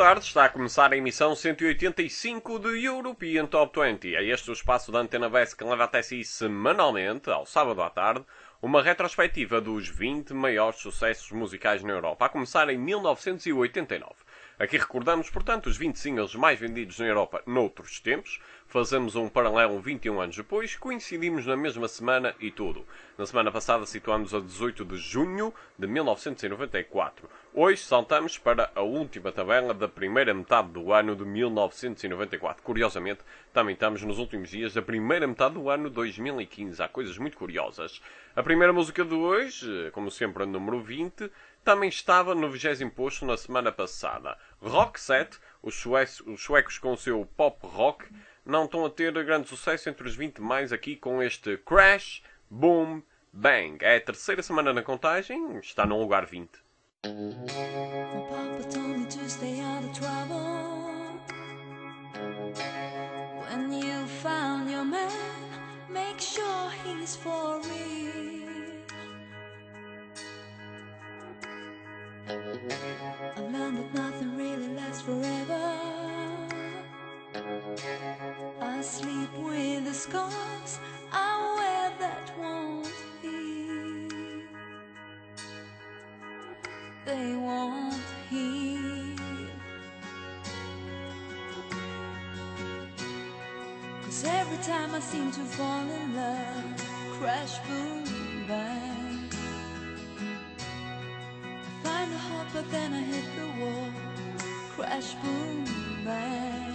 tarde, está a começar a emissão 185 do European Top 20. É este o espaço da Antena BES que leva até si semanalmente, ao sábado à tarde, uma retrospectiva dos 20 maiores sucessos musicais na Europa, a começar em 1989. Aqui recordamos, portanto, os 20 singles mais vendidos na Europa noutros tempos. Fazemos um paralelo 21 anos depois, coincidimos na mesma semana e tudo. Na semana passada situamos a 18 de junho de 1994. Hoje saltamos para a última tabela da primeira metade do ano de 1994. Curiosamente, também estamos nos últimos dias da primeira metade do ano 2015. Há coisas muito curiosas. A primeira música de hoje, como sempre a número 20, também estava no 20º posto na semana passada. Roxette, os suecos com o seu pop rock, não estão a ter grande sucesso entre os 20 mais aqui com este Crash, Boom, Bang. É a terceira semana na contagem, está no lugar 20. My papa told me to stay out of trouble. When you found your man, make sure he's for real. I've learned that nothing really lasts forever. I sleep with the scars I wear that won't heal. They won't heal. 'Cause every time I seem to fall in love, crash, boom, bang, I find a heart but then I hit the wall, crash, boom, bang.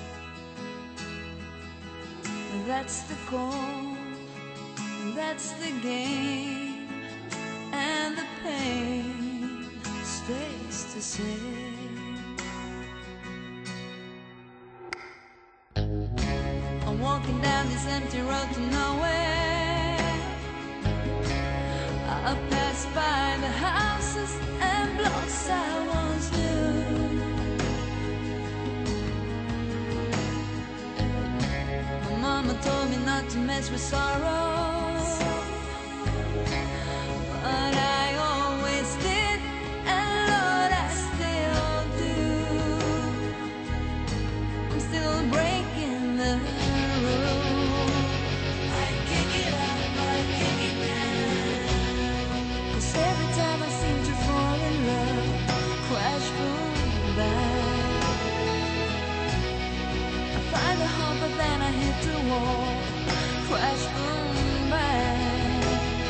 That's the call, that's the game, and the pain stays the same. I'm walking down this empty road to nowhere. I pass by the houses and blocks I once knew. Mama told me not to mess with sorrow, but I always did, and Lord, I still do. I'm still breaking the rules. I can't get up, I can't get down. 'Cause every time I seem to fall in love, crash, boom, bang, find a heart but then I hit the wall, crash, boom, bang.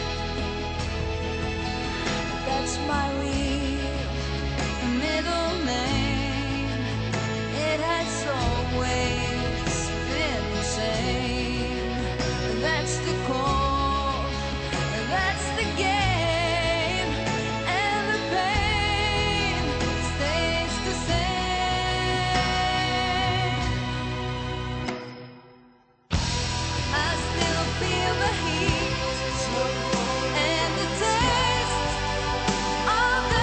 That's my real middle name. It has always been the same. That's the call, that's the game, and the pain stays the same. I still feel the heat and the taste of the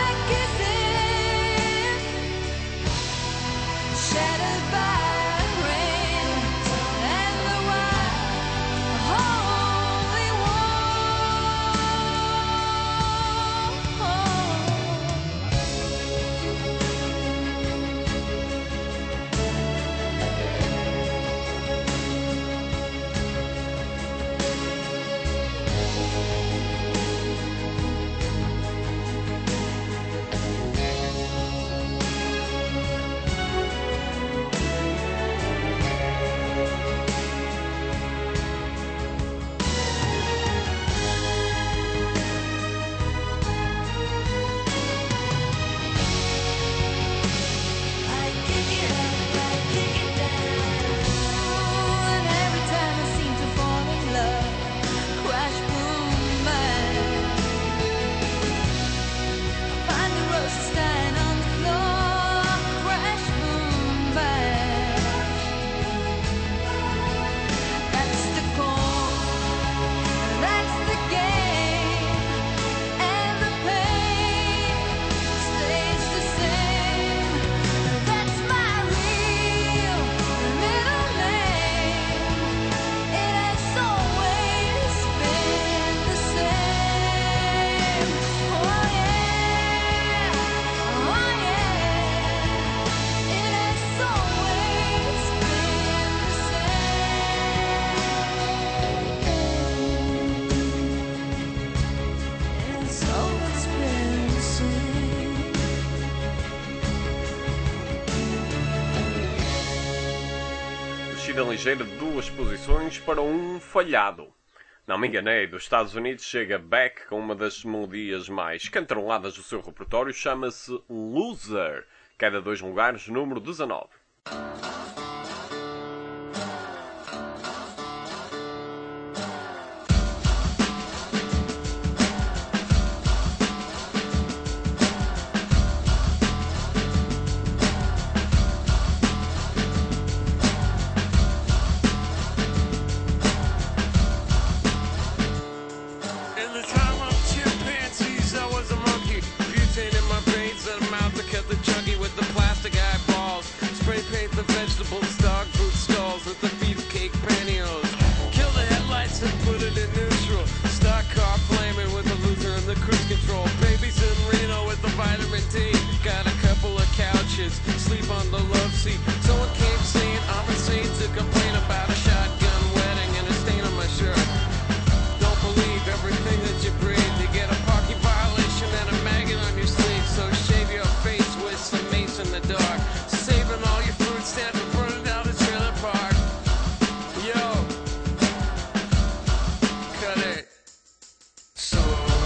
descida ligeira de 2 posições para um falhado. Não me enganei, dos Estados Unidos chega Beck com uma das melodias mais cantaroladas do seu repertório, chama-se Loser, queda 2 lugares, número 19. Sleep on the love seat. Someone came saying I'm insane to complain about a shotgun wedding and a stain on my shirt. Don't believe everything that you breathe. You get a parking violation and a maggot on your sleeve. So shave your face with some mace in the dark. Saving all your food stamps and burning down the trailer park. Yo, cut it. So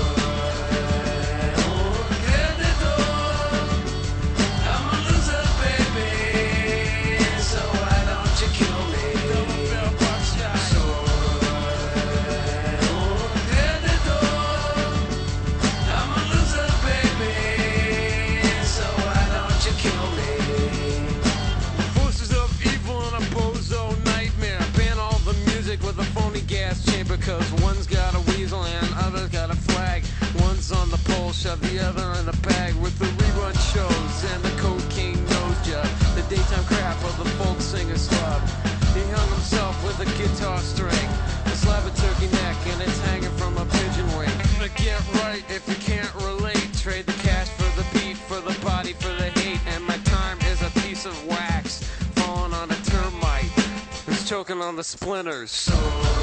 because one's got a weasel and other's got a flag. One's on the pole, shove the other in a bag with the rerun shows and the cocaine nose job. The daytime crap of the folk singer slub. He hung himself with a guitar string, a slab of turkey neck, and it's hanging from a pigeon wing. Get right if you can't relate. Trade the cash for the beat, for the body, for the hate. And my time is a piece of wax falling on a termite who's choking on the splinters. So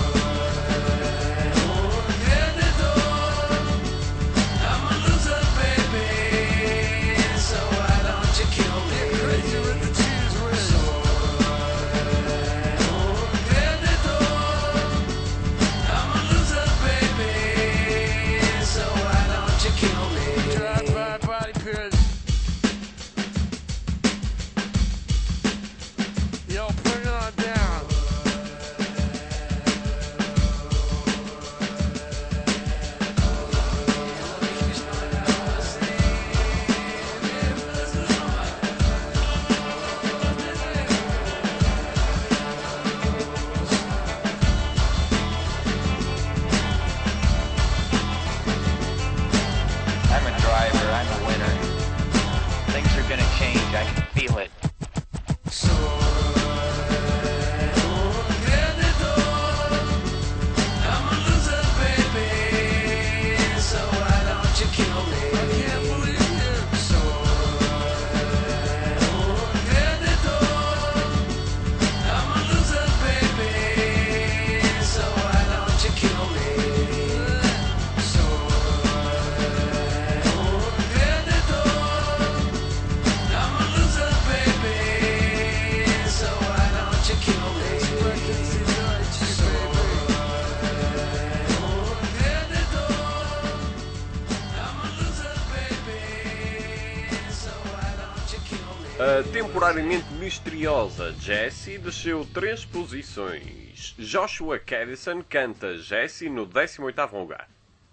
A temporariamente misteriosa Jessie desceu 3 posições. Joshua Caddison canta Jessie no 18º lugar.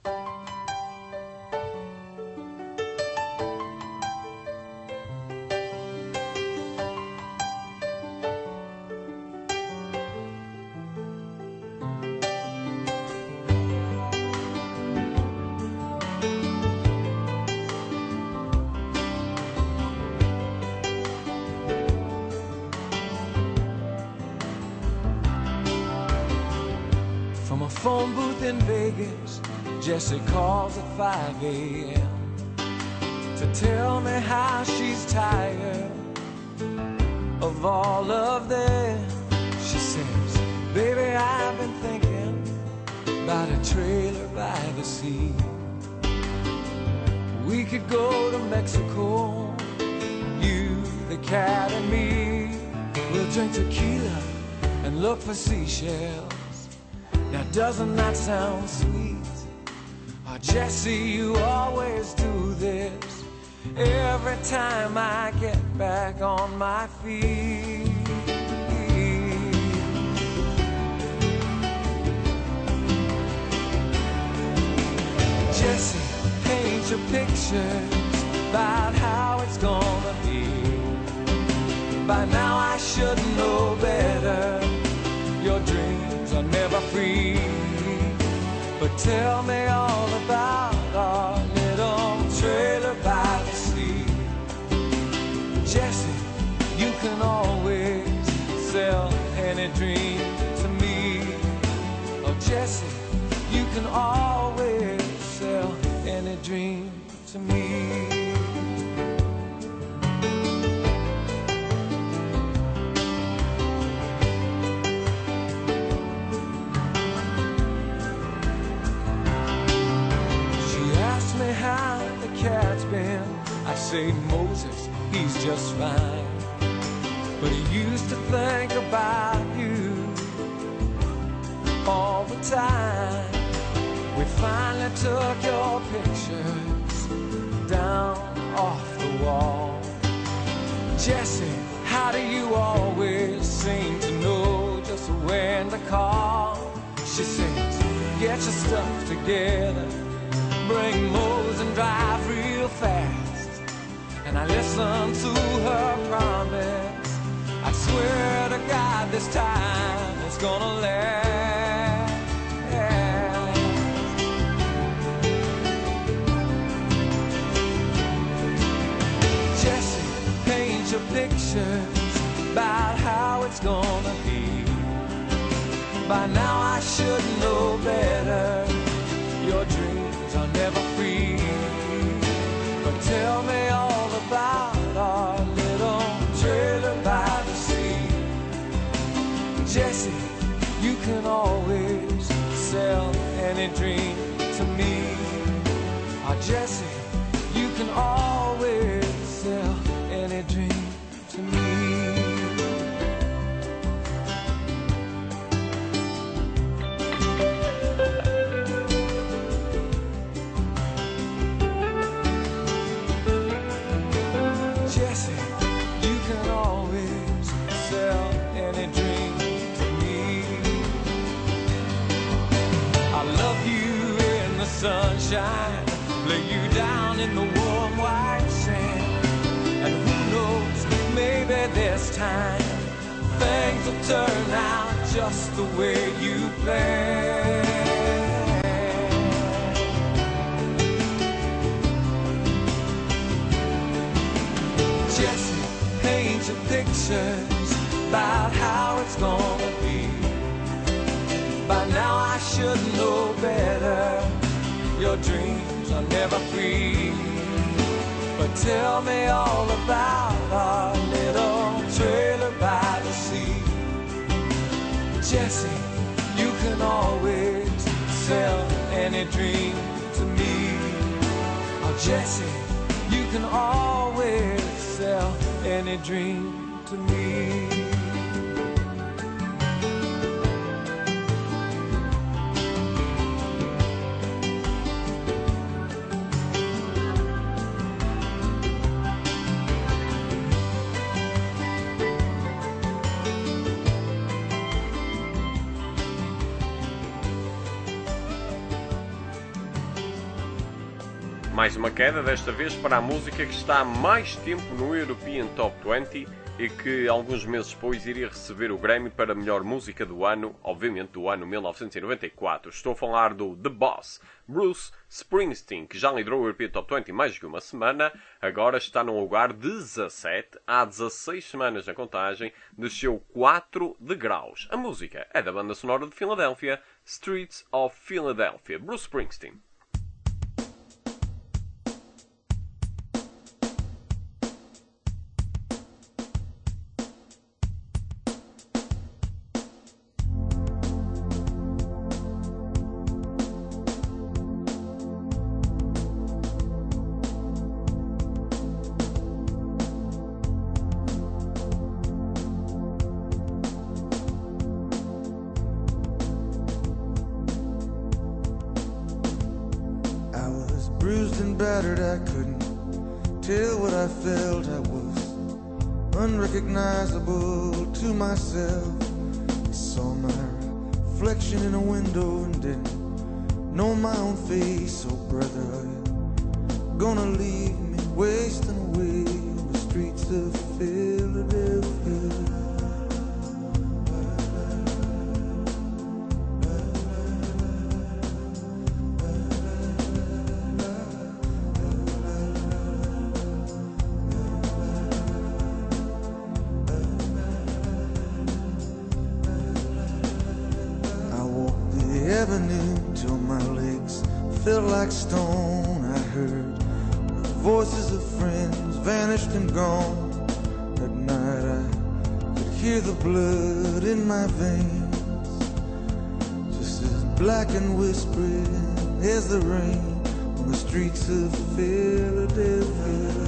From a phone booth in Vegas, Jessie calls at 5 a.m. to tell me how she's tired of all of them. She says, baby, I've been thinking about a trailer by the sea. We could go to Mexico, you, the cat, and me. We'll drink tequila and and look for seashells. Now doesn't that sound sweet? Oh, Jesse, you always do this every time I get back on my feet. Jesse, paint your pictures about how it's gonna be. By now I should know better. Your dreams are never free. But tell me all about our little trailer by the sea. Jesse, you can always sell any dream to me. Oh Jesse, you can always sell any dream to me. How the cat's been, I say Moses, he's just fine. But he used to think about you all the time. We finally took your pictures down off the wall. Jesse, how do you always seem to know just when to call? She sings, get your stuff together, bring Mose and drive real fast. And I listen to her promise. I swear to God this time it's gonna last. Jesse, paint your pictures about how it's gonna be. By now I should know better. Your dreams are never free. But tell me all about our little trailer by the sea. Jesse, you can always sell any dream to me. Oh Jesse, you can always sell any dream to me. Sunshine, lay you down in the warm white sand. And who knows, maybe this time things will turn out just the way you planned. Jesse, paint your pictures about how it's gonna be. By now I should know better. Your dreams are never free. But tell me all about our little trailer by the sea. Jesse, you can always sell any dream to me. Oh Jesse, you can always sell any dream to me. Mais uma queda, desta vez para a música que está há mais tempo no European Top 20 e que alguns meses depois iria receber o Grammy para melhor música do ano, obviamente do ano 1994. Estou a falar do The Boss, Bruce Springsteen, que já liderou o European Top 20 mais de uma semana, agora está no lugar 17, há 16 semanas na contagem, desceu 4 degraus. A música é da banda sonora de Filadélfia, Streets of Philadelphia, Bruce Springsteen. bruised and battered, I couldn't tell what I felt. I was unrecognizable to myself. I saw my reflection in a window and didn't know my own face. Oh brother, are you gonna leave me wasting away on the streets of Philadelphia? Avenue till my legs felt like stone. I heard the voices of friends vanished and gone. At night I could hear the blood in my veins, just as black and whispering as the rain on the streets of Philadelphia.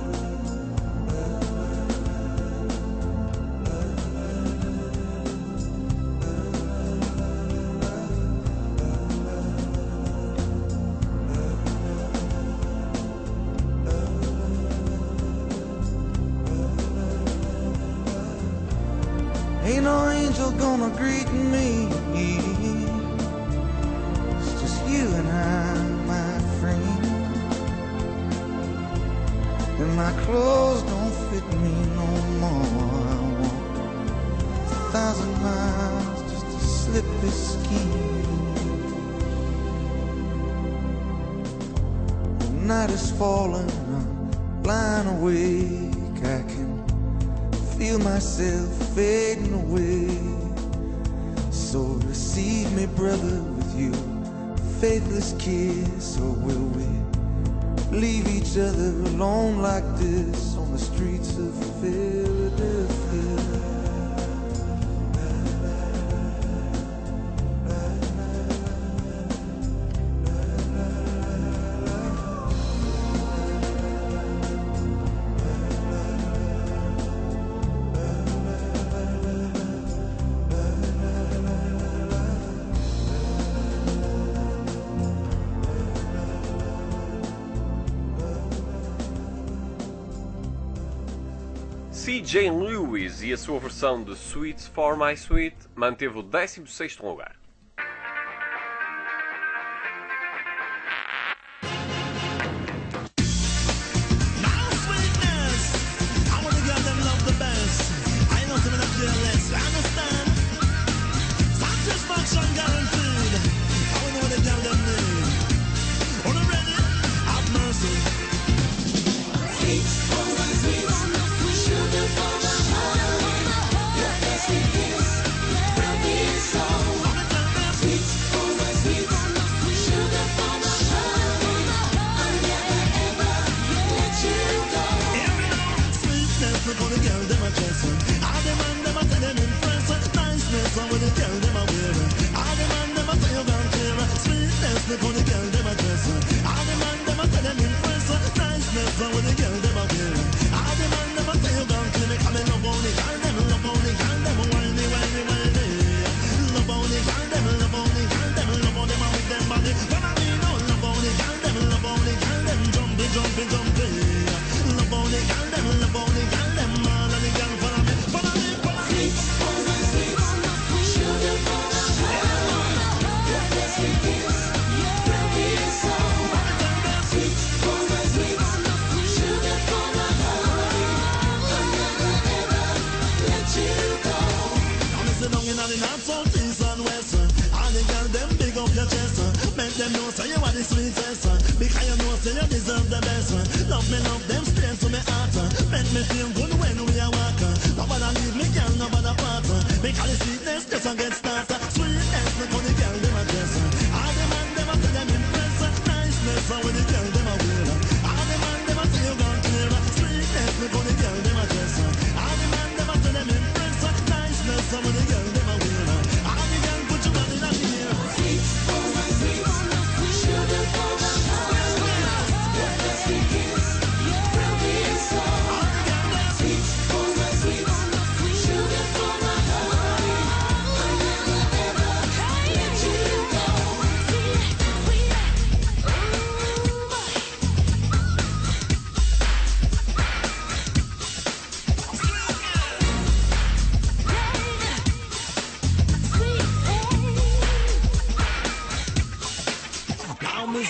Ain't no angel gonna greet me. It's just you and I, my friend. And my clothes don't fit me no more. I walk 1,000 miles just to slip this skin. The night is falling, I'm lying awake. I can feel myself fading away. So receive me, brother, with you faithless kiss. Or will we leave each other alone like this on the streets of Philadelphia? C.J. Lewis e a sua versão de Sweets for My Sweet manteve o 16º lugar.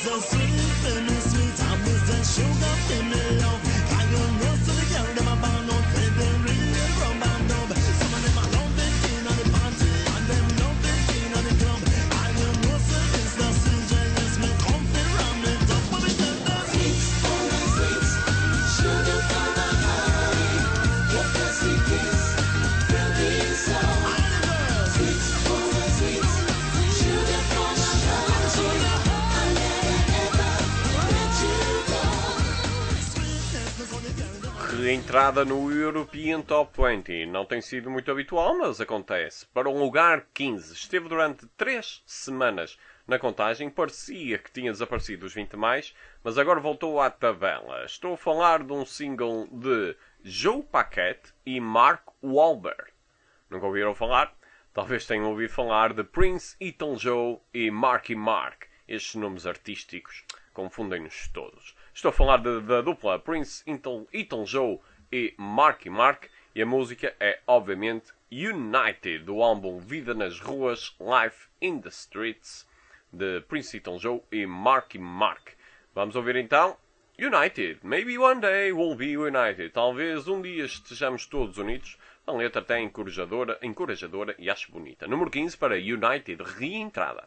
Entrada no European Top 20 não tem sido muito habitual, mas acontece. Para um lugar 15, esteve durante 3 semanas na contagem, parecia que tinha desaparecido os 20 mais, mas agora voltou à tabela. Estou a falar de um single de Joe Paquette e Mark Wahlberg. Nunca ouviram falar? Talvez tenham ouvido falar de Prince, Elton John e Marky Mark. Estes nomes artísticos confundem-nos todos. Estou a falar da dupla Prince, Elton John e Marky Mark, e a música é, obviamente, United, do álbum Vida nas Ruas, Life in the Streets, de Prince, Elton John e Marky Mark. Vamos ouvir então United. Maybe one day we'll be united. Talvez um dia estejamos todos unidos. A letra até encorajadora e acho bonita. Número 15 para United, reentrada.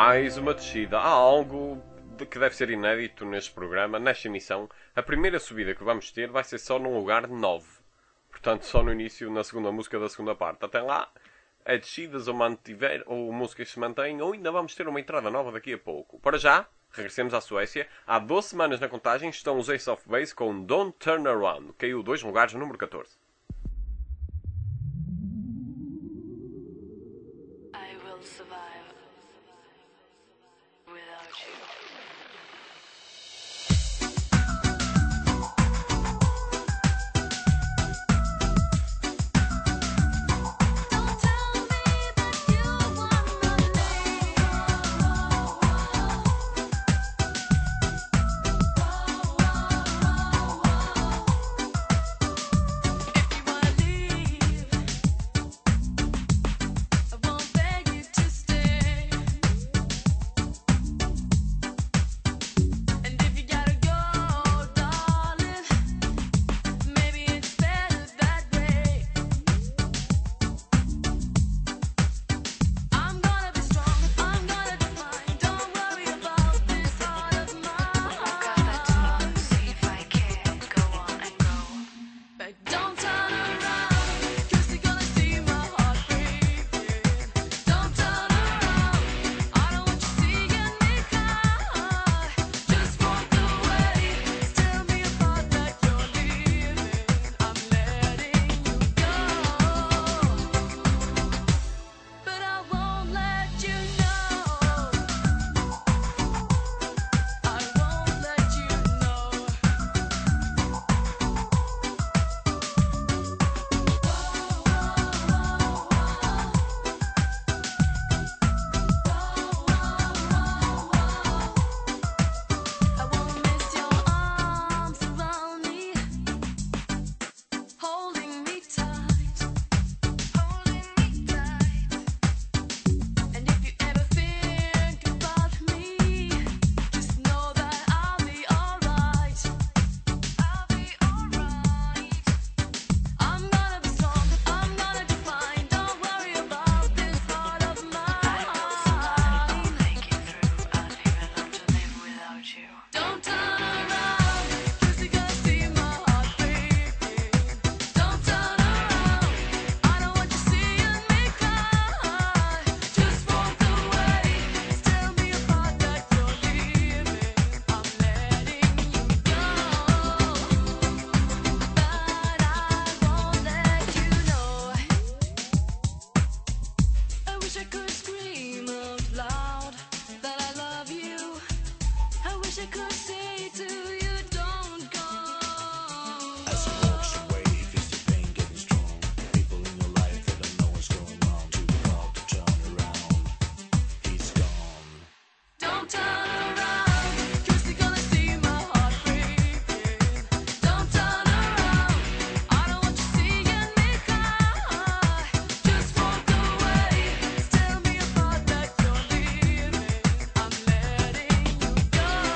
mais uma descida. Há algo que deve ser inédito neste programa, nesta emissão. A primeira subida que vamos ter vai ser só num lugar 9. Portanto, só no início, na segunda música da segunda parte. Até lá, é descidas ou mantiver, ou músicas se mantêm, ou ainda vamos ter uma entrada nova daqui a pouco. Para já, regressemos à Suécia. Há 12 semanas na contagem estão os Ace of Base com Don't Turn Around. Caiu 2 lugares no número 14. I will survive without you. Don't tell me that you wanna leave. If you wanna leave, I won't beg you to stay. And if you gotta go, darling, maybe it's better that way. I'm gonna be strong, I'm gonna define. Don't worry about this heart of mine. See if I can go on and go. But don't turn around, 'cause you're gonna see my heart breaking. Don't turn around, I don't want you seeing me cry. Just walk away, tell me about that you're leaving. I'm letting you go, but I won't let you know. I won't let you know. I won't miss your arms around me, holding me tight, holding me tight. And if you ever think about me, just know that I'll be alright. I'll be alright. I'm gonna be strong, I'm gonna define. Don't worry about this heart of mine. I will survive, make it through. I'd even love to live without you. Don't turn around, 'cause you're gonna see my heart breaking. Don't turn around, I don't want you seeing me cry. Just walk away, tell me about that you're leaving. I'm letting you go, but I won't let you know. I wish I could scream out loud that I love you. I wish I could say to you, don't go. As he walks away, he feels the pain getting strong. People in your life that don't know what's going on. Too proud to turn around. He's gone. Don't turn around, 'cause you're gonna see my heart breaking. Don't turn around, I don't want you seeing me cry. Just walk away, tell me about that you're leaving. I'm letting you go, baby. Don't turn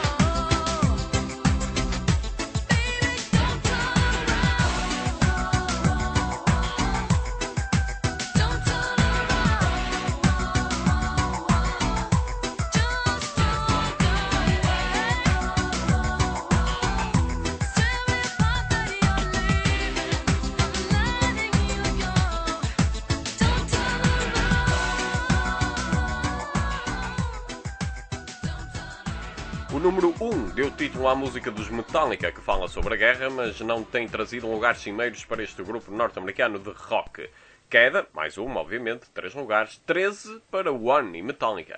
O número 1 deu título à música dos Metallica, que fala sobre a guerra, mas não tem trazido lugares cimeiros para este grupo norte-americano de rock. Queda, mais uma, obviamente, 3 lugares, 13 para One e Metallica.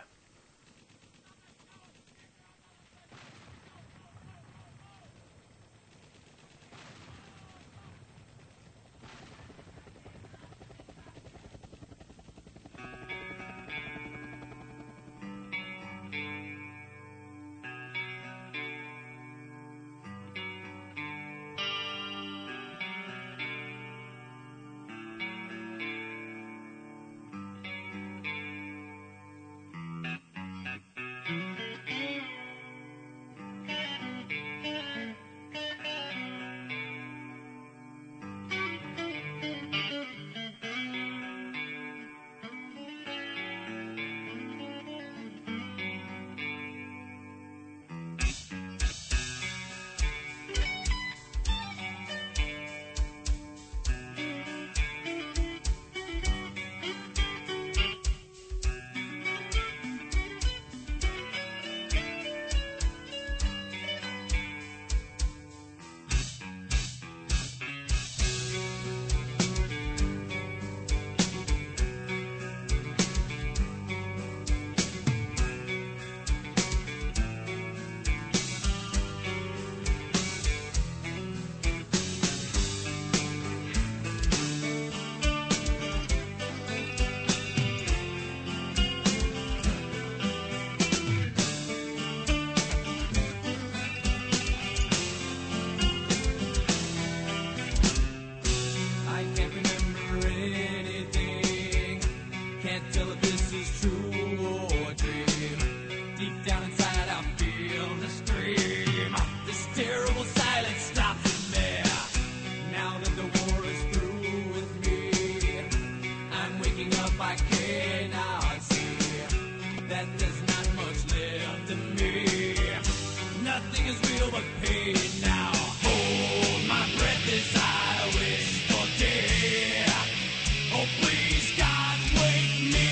terrible silence stops in there. Now that the war is through with me, I'm waking up, I cannot see that there's not much left in me. Nothing is real but pain now. Hold my breath as I wish for death. Oh please God, wake me.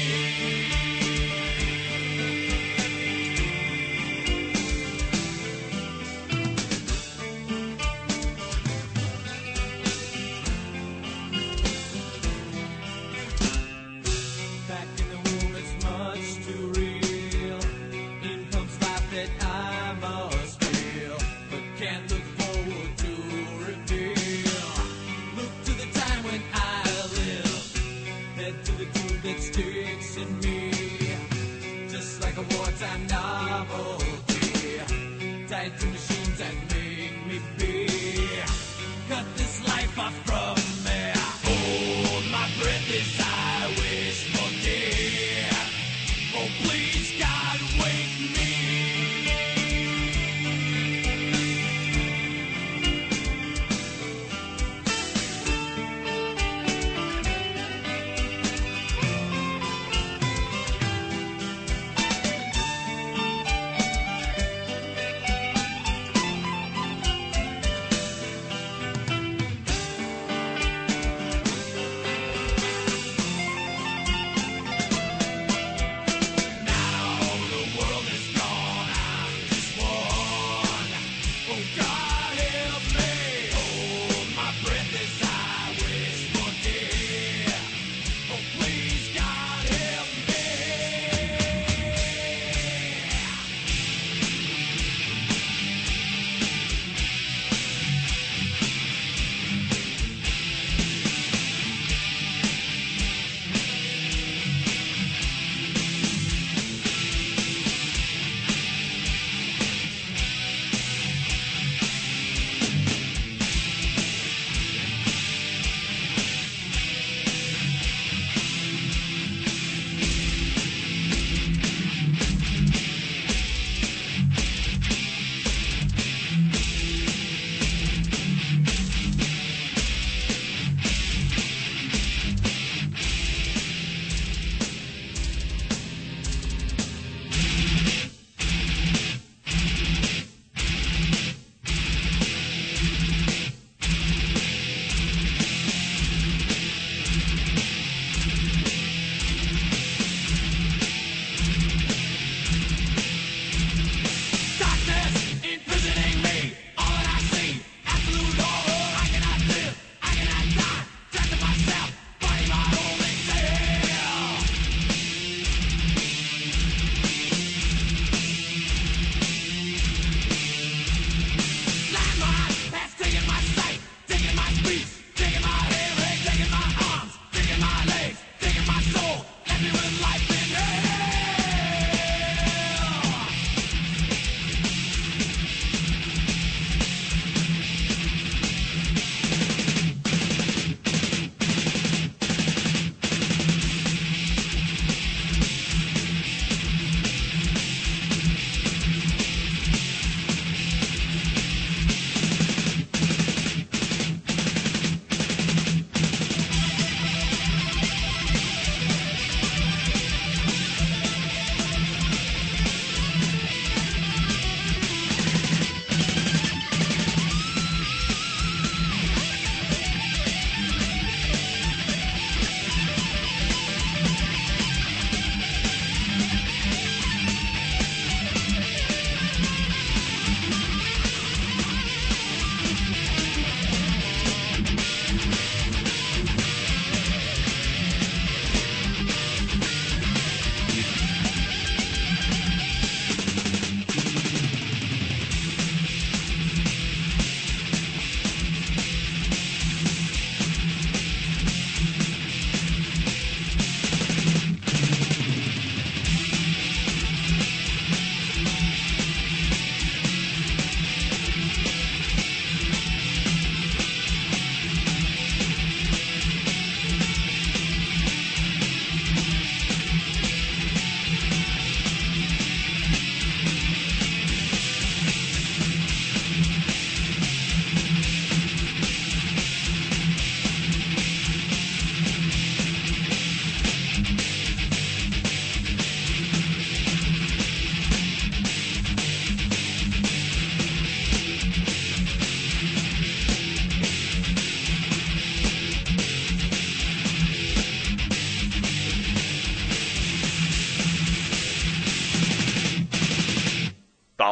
Back in the womb, it's much too real. In comes life that I must feel, but can't look forward to reveal. Look to the time when I live, head to the tube that sticks in me, just like a wartime novelty, tied to machines that make me be. Cut this life off from me. Hold my breath as I wish for death. Oh please God, wake me.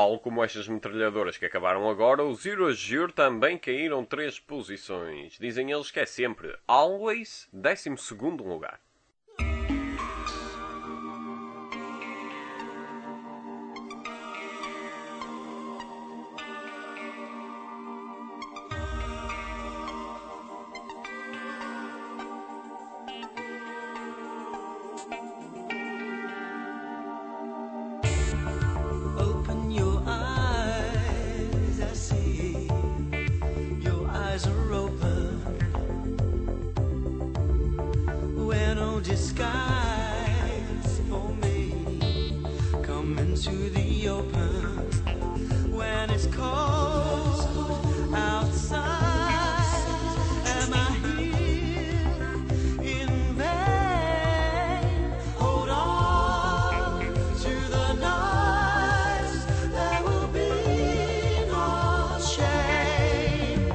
Tal como estas metralhadoras que acabaram agora, os Eurozure também caíram 3 posições. Dizem eles que é sempre always 12º lugar. Open your eyes, I see your eyes are open. Where no disguise for me. Come into the open when it's cold outside. Am I here in vain? Hold on to the nights. There will be no shame.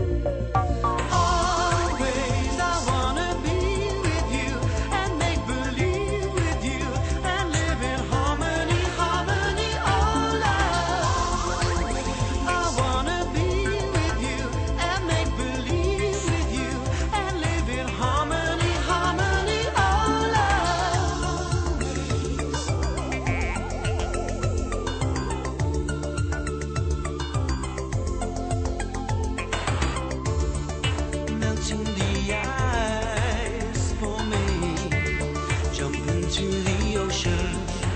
Always I wanna be with you and make believe with you and live in harmony, harmony, oh love. I wanna be with you and make believe with you and live in harmony, harmony, oh love. Melting the ice for me. Jump into the ocean.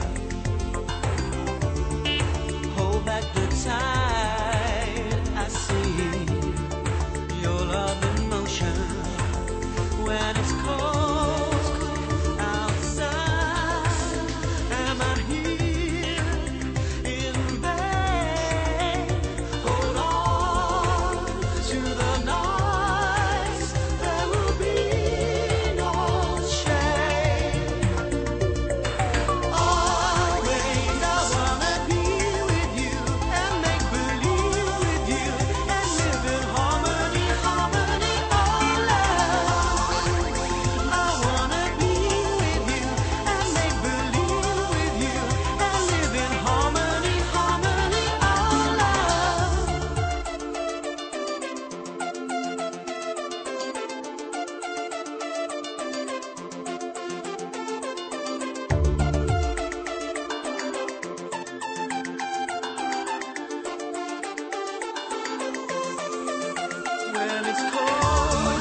Hold back the tide. I see your love in motion. When it's cold outside, am I here in vain? Hold on to the nights. There will be no shame. Always I wanna be with you and make believe with you and live in harmony, harmony, oh love. I wanna be with you and make believe with you and live in harmony, harmony, oh love. When it's cold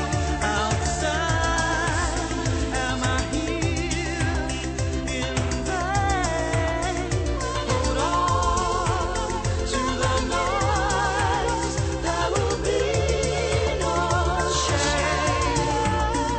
outside, am I here in vain? Hold on to the nights. There will be no shame.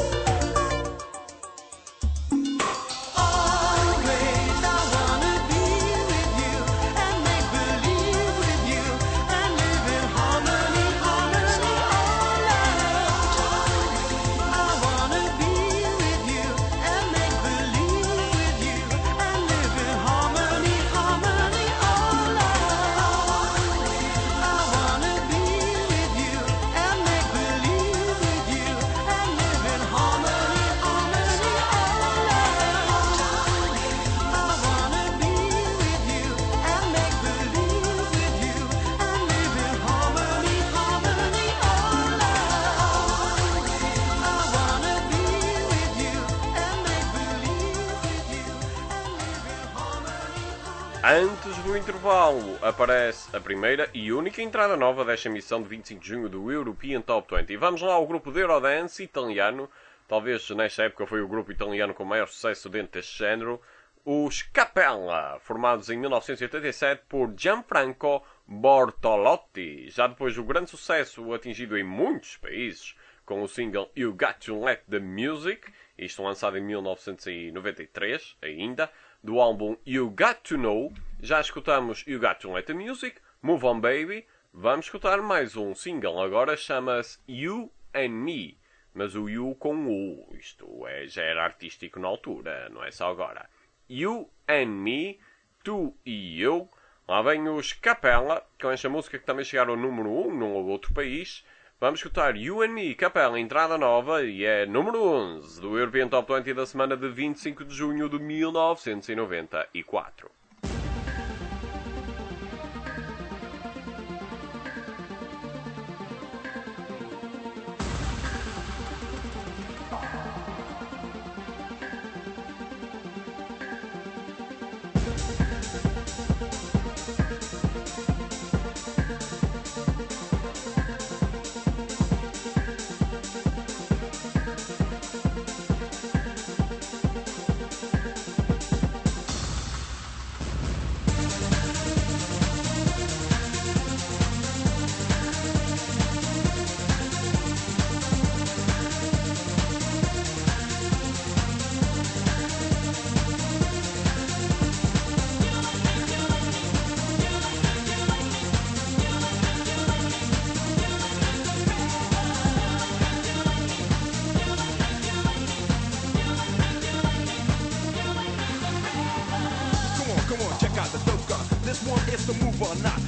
Always I wanna be with you and make believe with you and live in harmony, harmony, oh love. I wanna be with you and make believe with you and live in harmony, harmony, oh love. I wanna be with you and make believe with you and live in harmony, harmony, oh love. I wanna be with you and make believe with you and live in harmony, harmony, oh love. I wanna be with you and make believe with you and live in harmony. Antes do intervalo, aparece a primeira e única entrada nova desta emissão de 25 de junho do European Top 20. Vamos lá ao grupo de Eurodance italiano. Talvez nesta época foi o grupo italiano com maior sucesso dentro deste género. Os Capella, formados em 1987 por Gianfranco Bortolotti. Já depois do grande sucesso atingido em muitos países, com o single You Got to Let the Music, isto lançado em 1993 ainda, do álbum You Got to Know. Já escutamos You Got to Let the Music, Move On Baby. Vamos escutar mais um single agora, chama-se You and Me, mas o You com U, isto já era artístico na altura, não é só agora. You and Me, Tu e Eu. Lá vem os Capella, com esta música que também chegaram ao número 1 num ou outro país. Vamos escutar You and Me, Capella, entrada nova, e é número 11 do European Top 20 da semana de 25 de junho de 1994.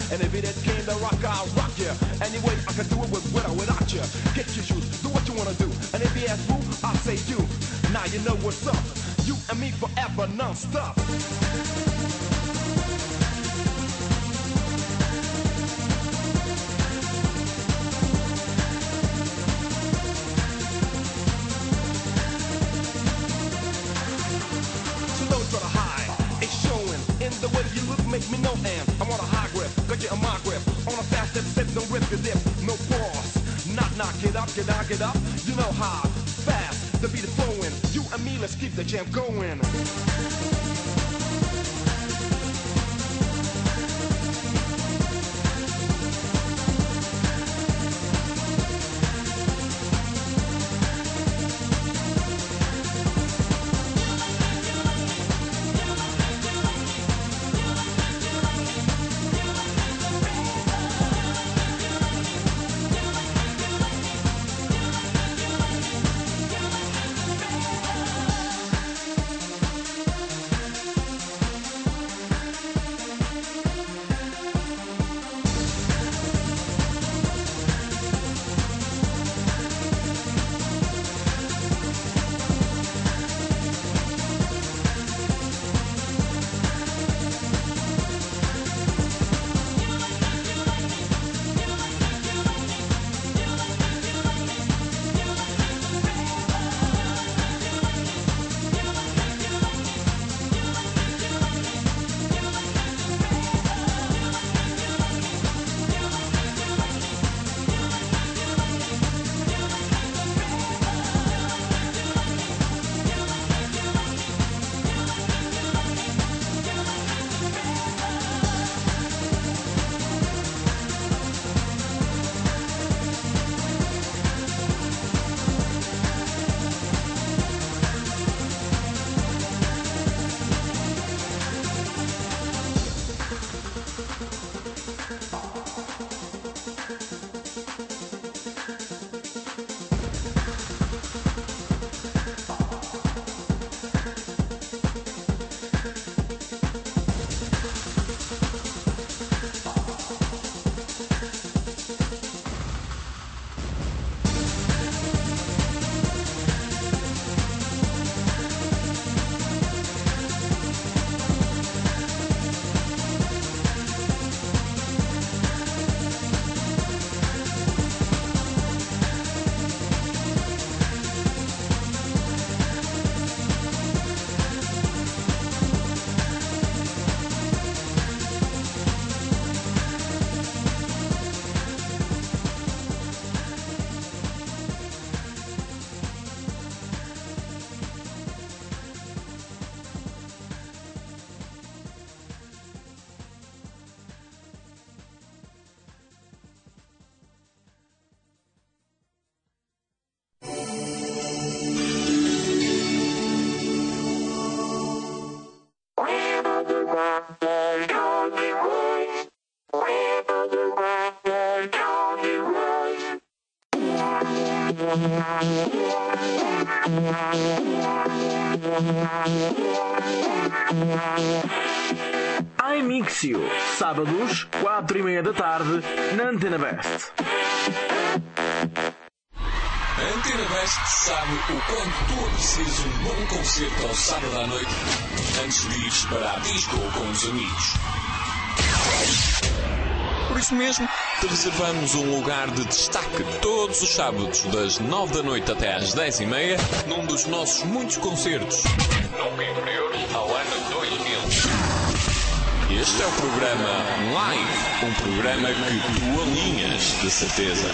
And if it came to rock, I'll rock ya. Anyway, I can do it with or without ya. Get your shoes, do what you wanna do. And if you ask who, I'll say you. Now you know what's up. You and me forever, non-stop. The way you look make me know and I'm on a high grip, got you on my grip. On a fast step, step, don't rip your lip. No pause, knock, get up, get up. You know how fast the beat is flowing. You and me, let's keep the jam going. iMixio, sábados, 4:30 da tarde, na Antena Best. A Antena Best sabe o quanto tu aprecias um bom concerto ao sábado à noite antes de ires para a disco com os amigos. Por isso mesmo, te reservamos um lugar de destaque todos os sábados, das 9 da noite até às 10:30, num dos nossos muitos concertos. Nunca inferiores ao ano 2000. Este é o programa Live, um programa que tu alinhas, de certeza.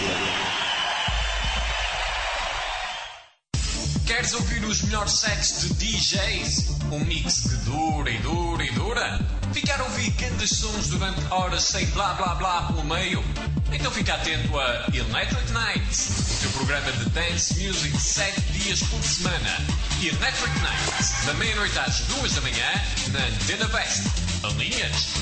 Queres ouvir os melhores sets de DJs? Um mix que dura e dura e dura? Ficar a ouvir grandes sons durante horas sem blá blá blá pelo meio? Então fica atento a Electric Nights, o teu programa de dance music 7 dias por semana. Electric Nights, da meia-noite às 2 da manhã, na Antena Best. Alinhas?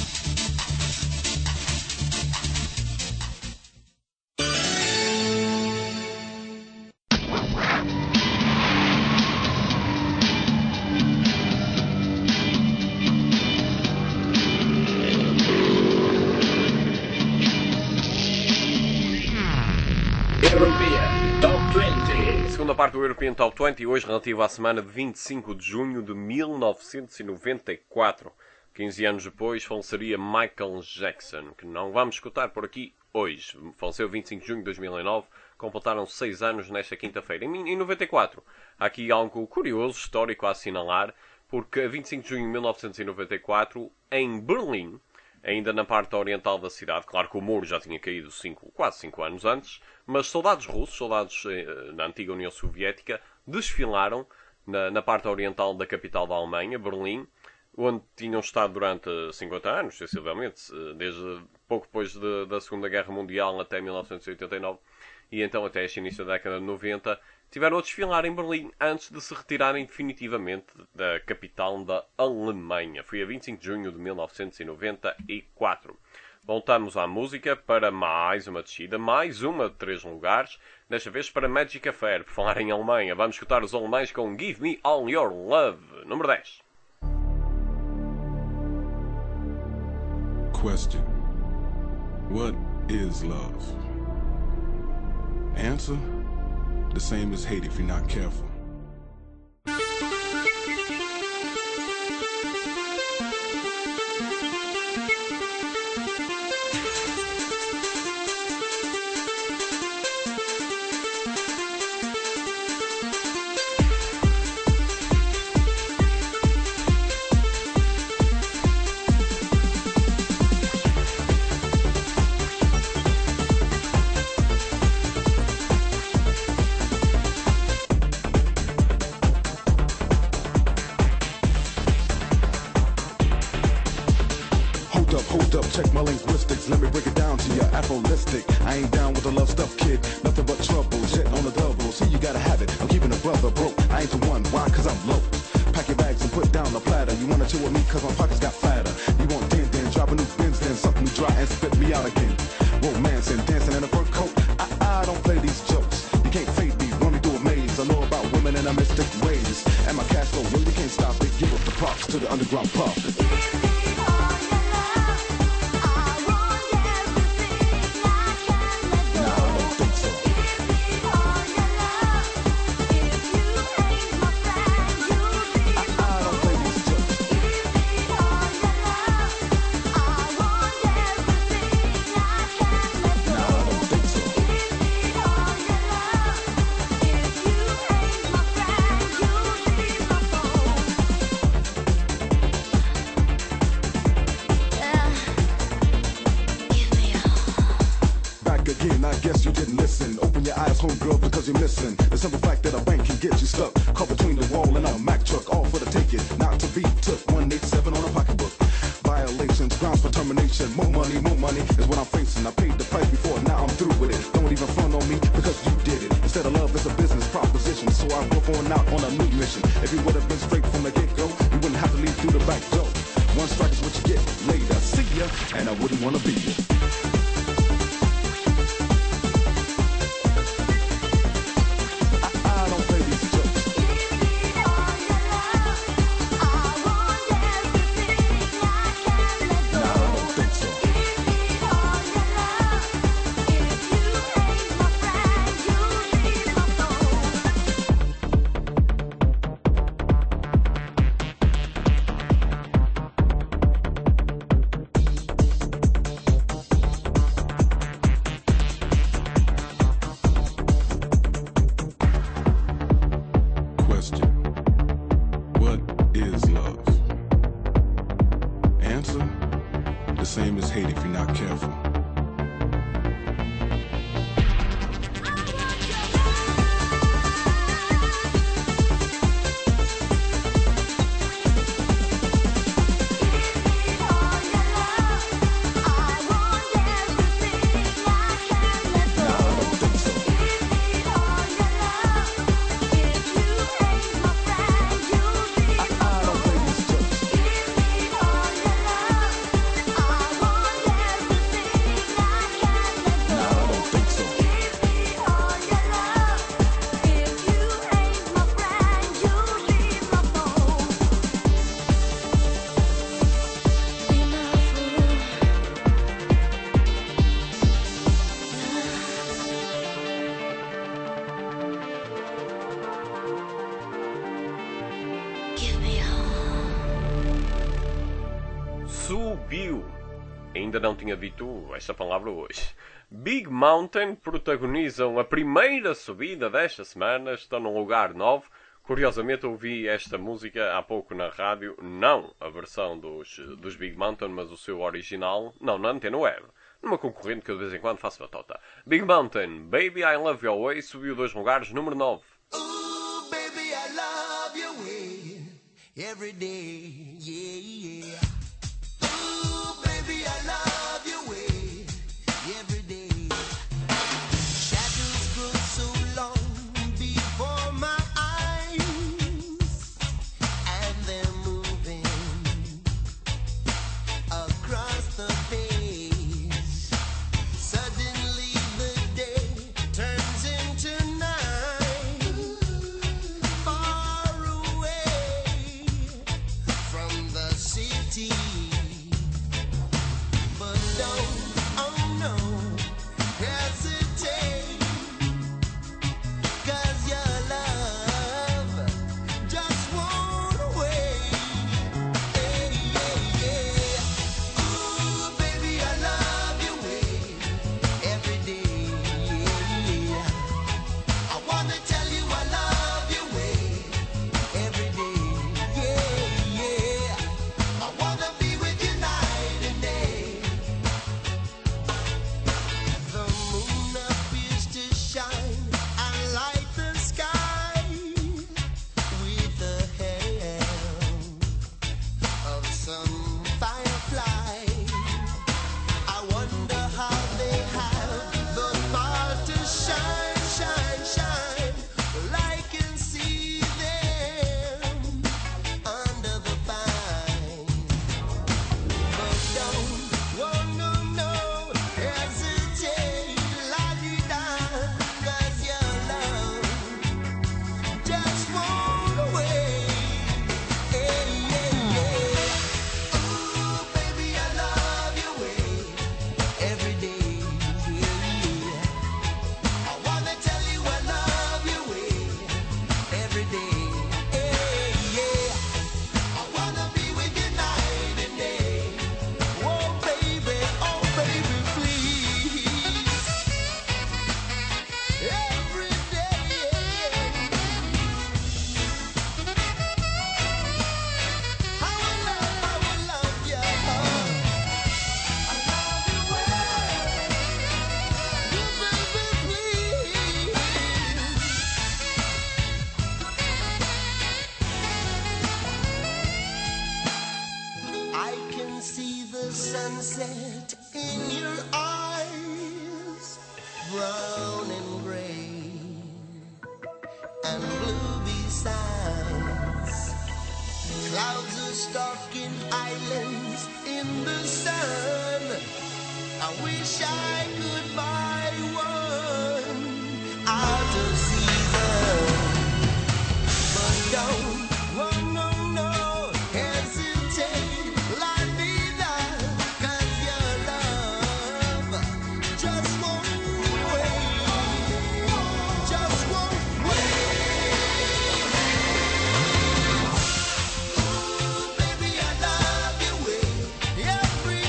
European Top 20. Segunda parte do European Top 20, hoje relativa à semana de 25 de junho de 1994. 15 anos depois faleceria Michael Jackson, que não vamos escutar por aqui hoje. Faleceu 25 de junho de 2009, completaram 6 anos nesta quinta-feira. Em 94, há aqui algo curioso, histórico a assinalar, porque a 25 de junho de 1994, em Berlim, ainda na parte oriental da cidade, claro que o muro já tinha caído quase 5 anos antes, mas soldados russos, soldados da antiga União Soviética, desfilaram na parte oriental da capital da Alemanha, Berlim, onde tinham estado durante 50 anos, sensivelmente, desde pouco depois da Segunda Guerra Mundial até 1989, e então até este início da década de 90, tiveram a desfilar em Berlim antes de se retirarem definitivamente da capital da Alemanha. Foi a 25 de junho de 1994. Voltamos à música para mais uma descida, mais uma de 3 lugares, desta vez para Magic Affair. Por falar em Alemanha, vamos escutar os alemães com Give Me All Your Love, número 10. Question: what is love? Answer: the same as hate if you're not careful. Hold up, check my linguistics. Let me break it down to you, apholistic. I ain't down with the love stuff, kid. Nothing but trouble, shit on the double. See, you gotta have it. I'm keeping a brother broke. I ain't the one. Why? Cause I'm low. Pack your bags and put down the platter. You wanna chill with me cause my pockets got fatter. You want then, drop a new Benz, then suck me dry and spit me out again. Romance and dancing in a fur coat. I don't play these jokes. You can't fade me, run me through a maze. I know about women and I mystic ways. And my cash flow really can't stop it. Give up the props to the underground prophet. Homegirl, because you're missing the simple fact that a bank can get you stuck, caught between the wall and a Mack truck, all for the taking, not to be took. 187 on a pocketbook. Violations, grounds for termination. More money is what I'm facing. I paid the price before, now I'm through with it. Don't even front on me because you did it. Instead of love, it's a business proposition. So I go on out on a new mission. If you would have been straight from the get-go, you wouldn't have to leave through the back door. One strike is what you get. Later, see ya, and I wouldn't wanna be ya. viu. Ainda não tinha dito esta palavra hoje. Big Mountain protagonizam a primeira subida desta semana. Estão num lugar 9. Curiosamente ouvi esta música há pouco na rádio. Não a versão dos Big Mountain, mas o seu original. Não, na Antena Web. Numa concorrente que eu de vez em quando faço batota. Big Mountain, Baby I Love Your Way, subiu 2 lugares, número 9. Ooh, baby, I love your way every day, yeah, yeah. Ooh, baby, I love your way every day. Shadows grow so long before my eyes, and they're moving across the page. Suddenly the day turns into night, far away from the city. But don't, oh no, hesitate, 'cause your love just won't wait. Hey, yeah, yeah. Ooh, baby, I love your way every day, yeah. I wanna tell you I love your way every day, yeah, yeah. I wanna be with you night and day. The moon appears to shine and light the sky with the help of some firefly. I wonder how they have the power to shine, shine, shine. Well, I can see them under the pine. But don't, oh no, no, hesitate, la-di-da, 'cause your love just won't wait. Hey, yeah, yeah. Ooh, baby, I love your way every day, yeah. I wanna tell you I love your way every day, yeah. I wanna be with you night and day. Oh baby, please. Every day. How I love you. I love you well. You baby, please. I can see the sunset in your eyes, brown and gray and blue besides. Clouds are stalking islands in the sun. I wish I could buy one out of season. But don't, oh no, no, hesitate, la-di-da, 'cause your love just won't wait, just won't wait. Ooh, baby, I love your way every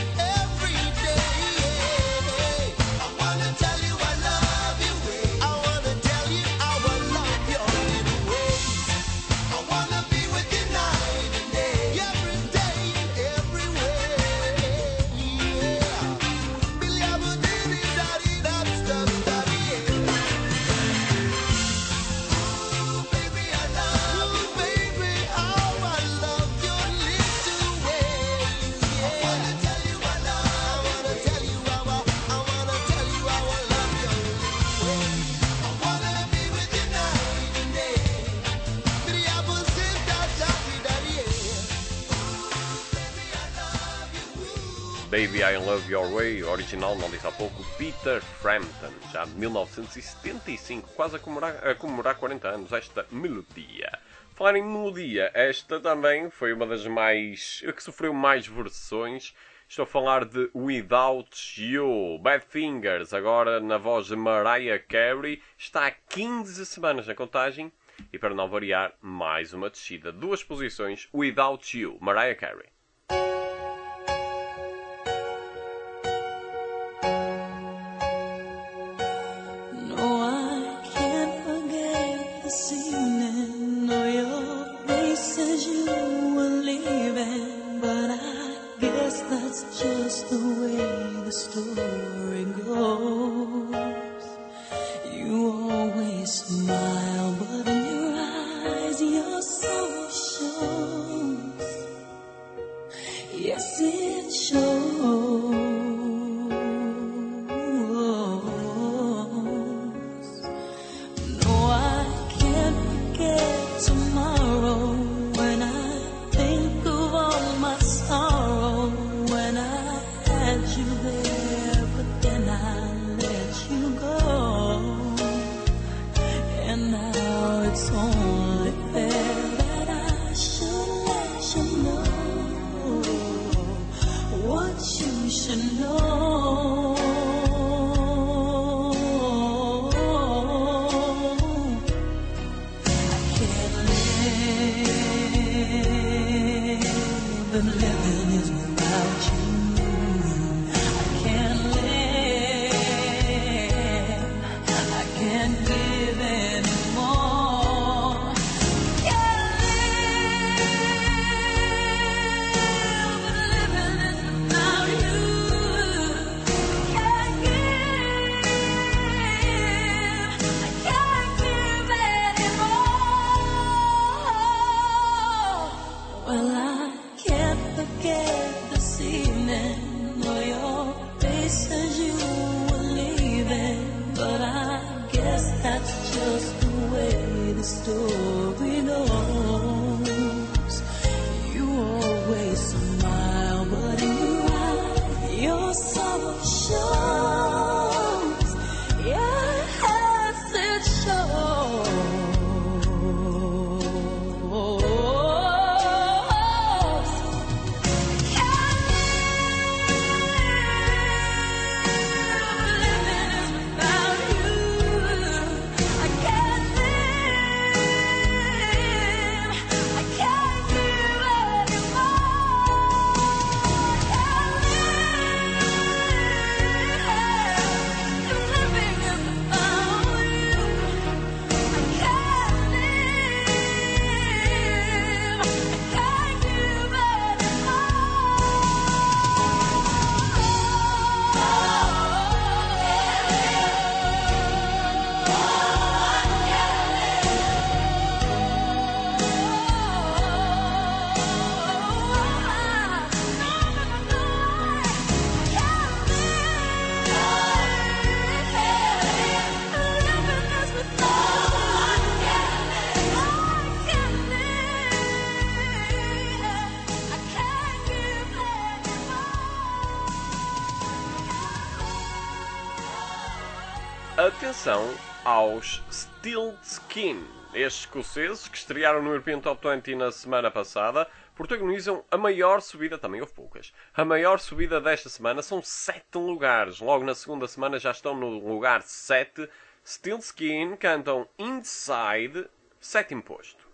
day. I wanna tell you I love your way. I wanna tell you I will love your little ways. I wanna be with you night and day, every day and everywhere. Yeah. Billy, I will diddy-daddy, that's the daddy. Ooh, baby, I love you, baby. How I love your little ways. Yeah. I wanna tell you I love. I wanna tell you how I wanna tell you how I love your little ways. I wanna be with you night and day. Billy, I will sing that daddy-daddy. Baby, I love you. Baby I Love Your Way, original, não disse há pouco, Peter Frampton, já de 1975, quase a comemorar 40 anos, esta melodia. Falar em melodia, esta também foi uma das que sofreu mais versões. Estou a falar de Without You, Badfingers, agora na voz de Mariah Carey, está há 15 semanas na contagem e, para não variar, mais uma descida. 2 posições, Without You, Mariah Carey. the story goes. You always smile, but in your eyes, your sorrow shows. Yes, it shows. Atenção aos Steel Skin. Estes escoceses, que estrearam no European Top 20 na semana passada, protagonizam a maior subida, também houve poucas, a maior subida desta semana. São 7 lugares. Logo na segunda semana já estão no lugar 7. Steel Skin cantam Inside, 7º posto.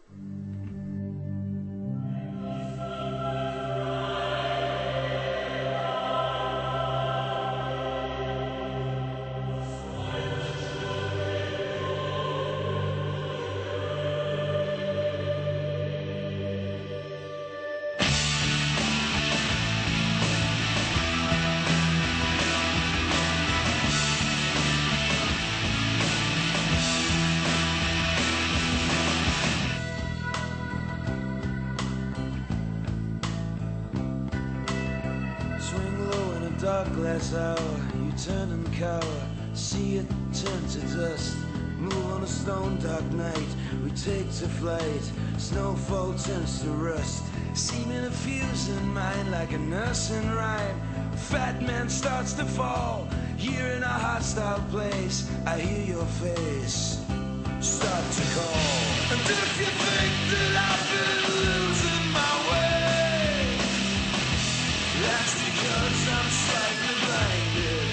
Swing low in a dark glass hour, you turn and cower, see it turn to dust. Move on a stone dark night, we take to flight, snowfall turns to rust. Seeming a fuse in mind like a nursing rhyme. Fat man starts to fall, here in a hostile place, I hear your face start to call. And if you think that I've been losing my way, that's because I'm slightly blinded.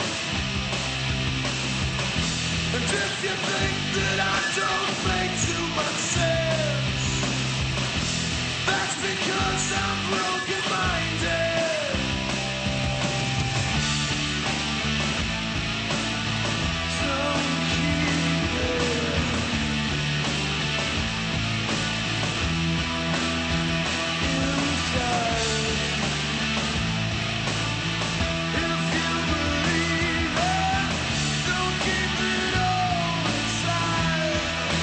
And if you think that I don't make too much sense, that's because I'm broken-minded. Don't keep it inside. If you believe it, don't keep it all inside.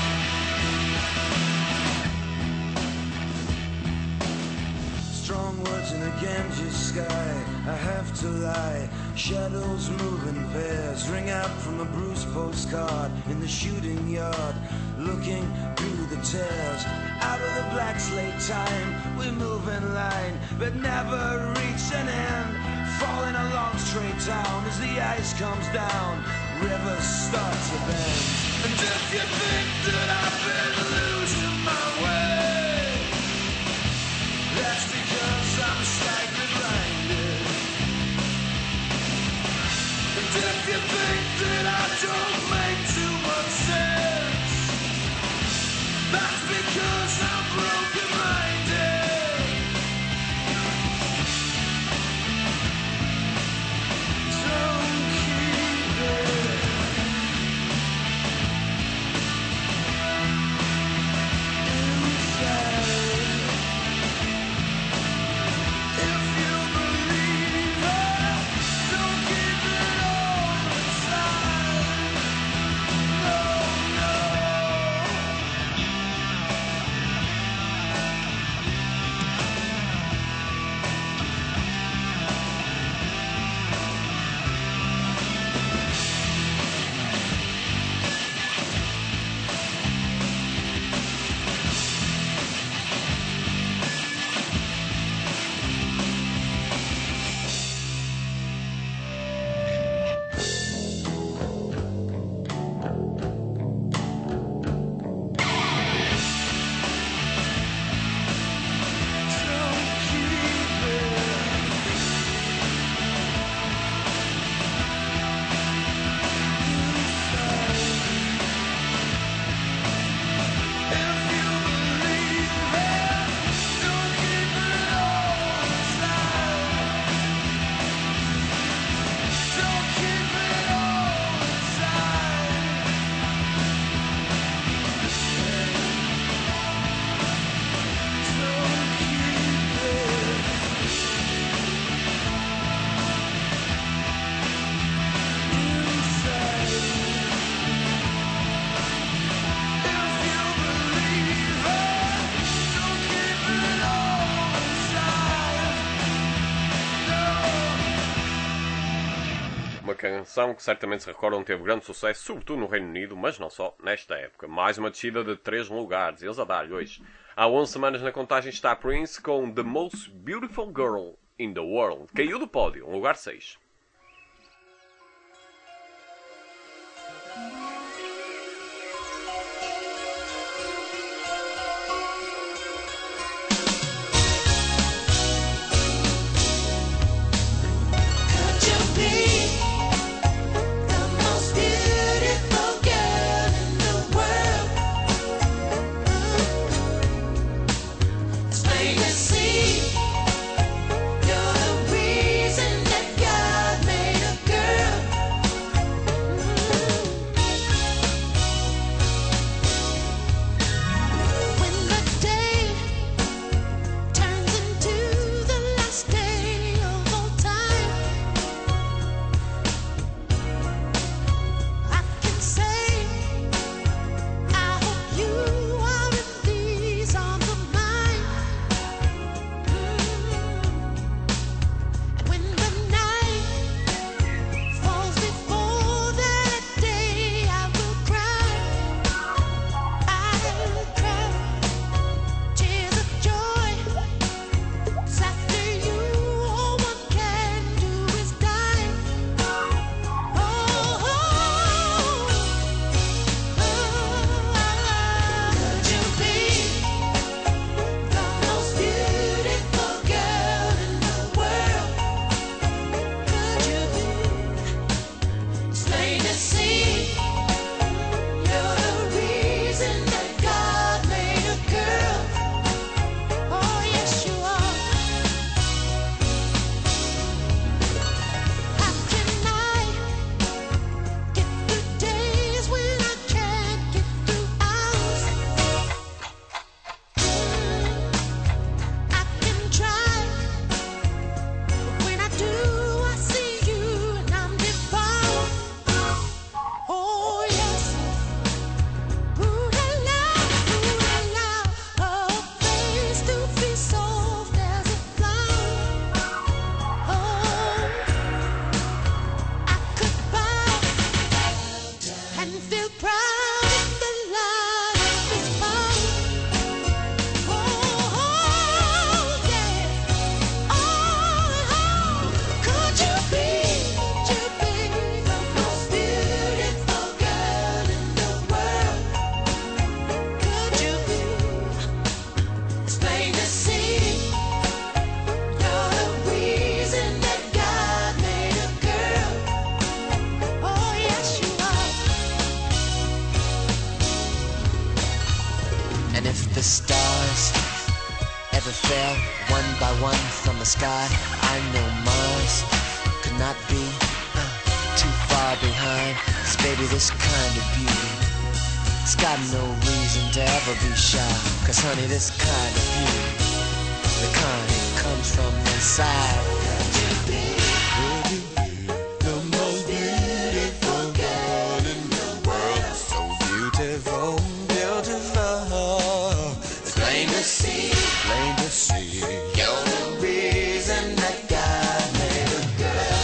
Strong words in a Ganges sky, I have to lie. Shadows move in pairs, ring out from a bruised postcard in the shooting yard, looking through the tears. Out of the black slate time, we move in line, but never reach an end. Falling along straight down as the ice comes down, rivers start to bend. And if you think that I've been losing my way, that's because I'm slightly blinded. And if you think that I don't make too much sense, that's because I'm broken-minded. Don't keep it canção que certamente se recordam teve grande sucesso, sobretudo no Reino Unido, mas não só nesta época. Mais uma descida de 3 lugares, eles a dar-lhe hoje. Há 11 semanas na contagem está Prince com The Most Beautiful Girl in the World. Caiu do pódio, lugar 6. Could you be the most beautiful girl in the world? It's plain to see you're the reason that God made a girl. When the day turns into the last day of all time, I can say I hope you are in these arms of mine. And when the night falls before that day, I will cry. I'll cry tears of joy. 'Cause after you, all one can do is die. Could you be the most beautiful girl in the world? Could you be? It's plain to see you're the reason that God made a girl. Oh, yes, you are. How can I get through days when I can't get through hours? I can try, but when I do, I see you and I'm devoured. Oh, yes. Ooh la la, her face to be soft as a flower. Oh, I could bow and feel proud in the light of His power. Oh, yeah. Oh, could you be the most beautiful girl in the world? Could you be? It's plain to see you're the reason that God made a girl. Oh, yes, you are. And if the stars ever fell one by one from the sky, I know Mars could not be too far behind. 'Cause baby, this kind of beauty, it's got no reason to ever be shy. 'Cause honey, this kind of beauty, the kind that comes from inside. The most beautiful girl in the world, so beautiful, beautiful. It's plain to see you're the reason that God made a girl.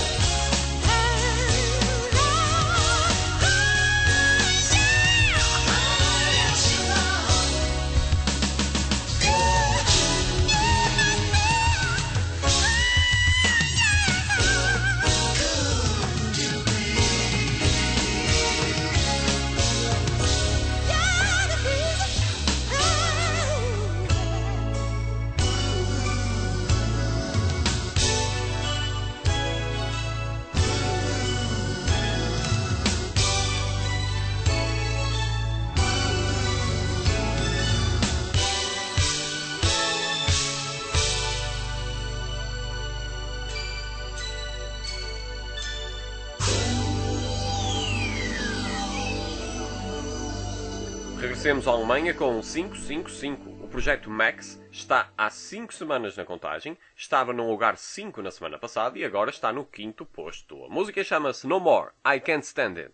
Regressemos à Alemanha com 555. O projeto Max está há 5 semanas na contagem, estava no lugar 5 na semana passada e agora está no 5º posto. A música chama-se No More, I Can't Stand It.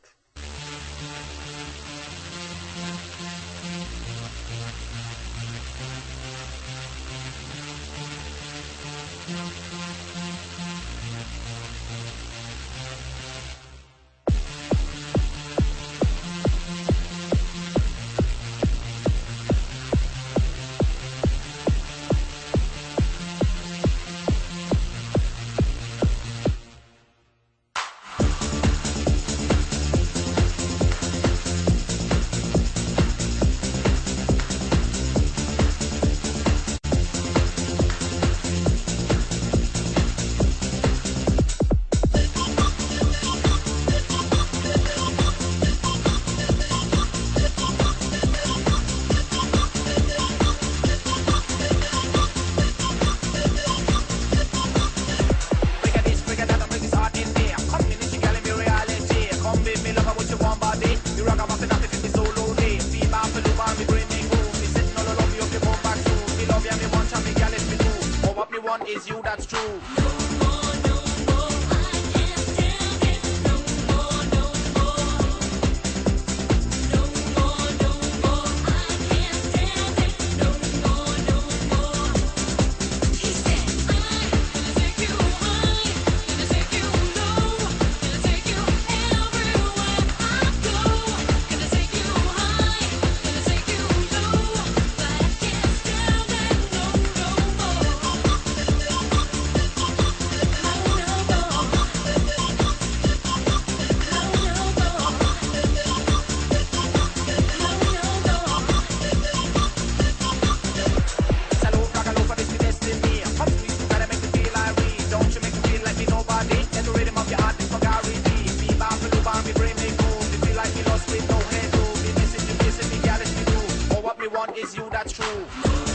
Is you, that's true.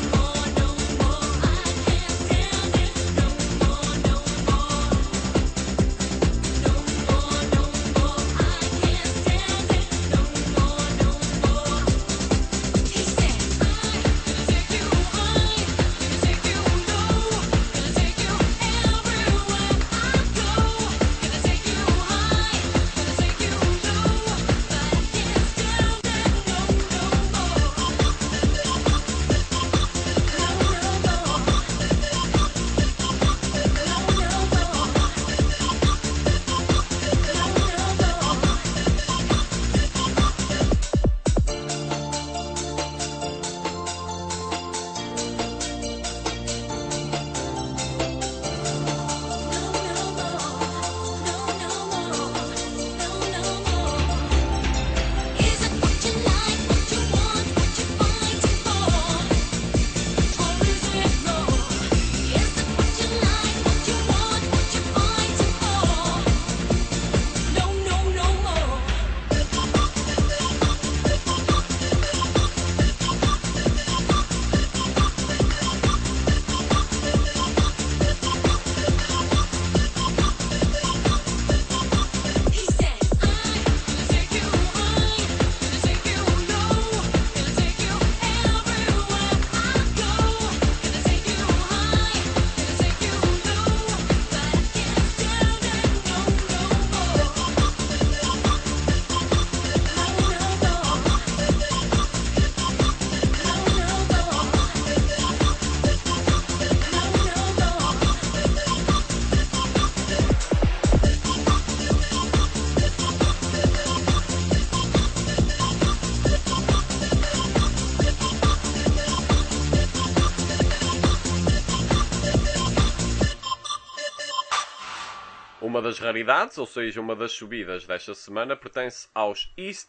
Uma das raridades, ou seja, uma das subidas desta semana, pertence aos East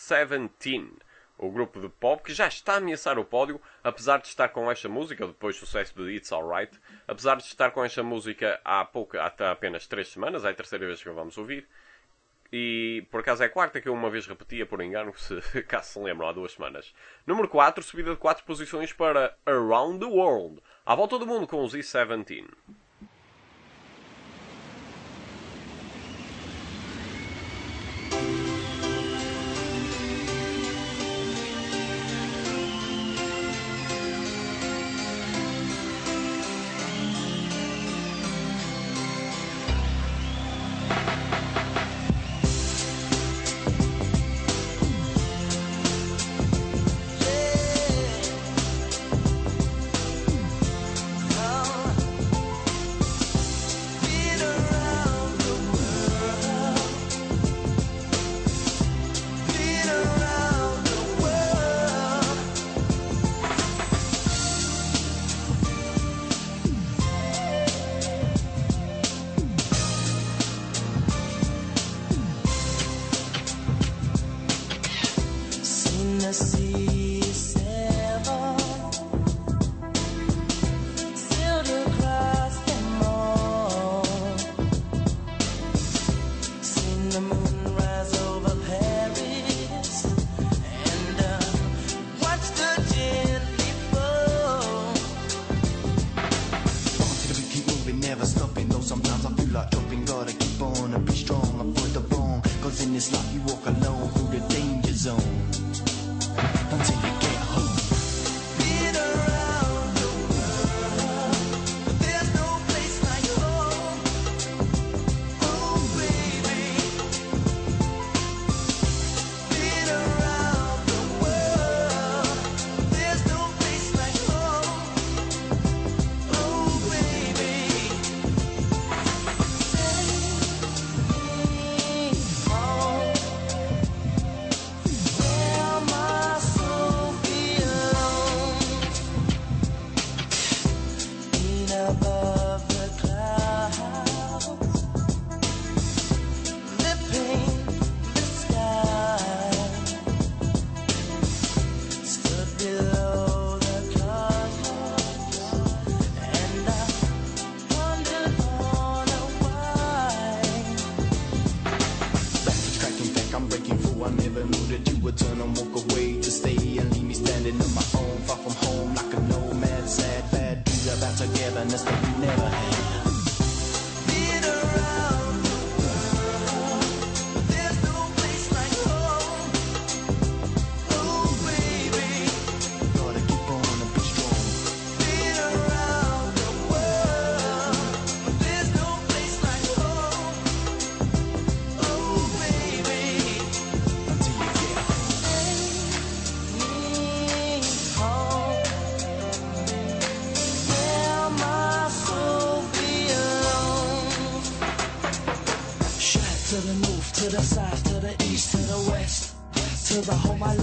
17, o grupo de pop que já está a ameaçar o pódio, apesar de estar com esta música, depois do sucesso de It's Alright, apesar de estar com esta música há apenas 3 semanas, é a terceira vez que vamos ouvir, e por acaso é a quarta que eu uma vez repetia por engano, caso se lembram, há 2 semanas. Número 4, subida de 4 posições para Around the World, à volta do mundo com os East 17.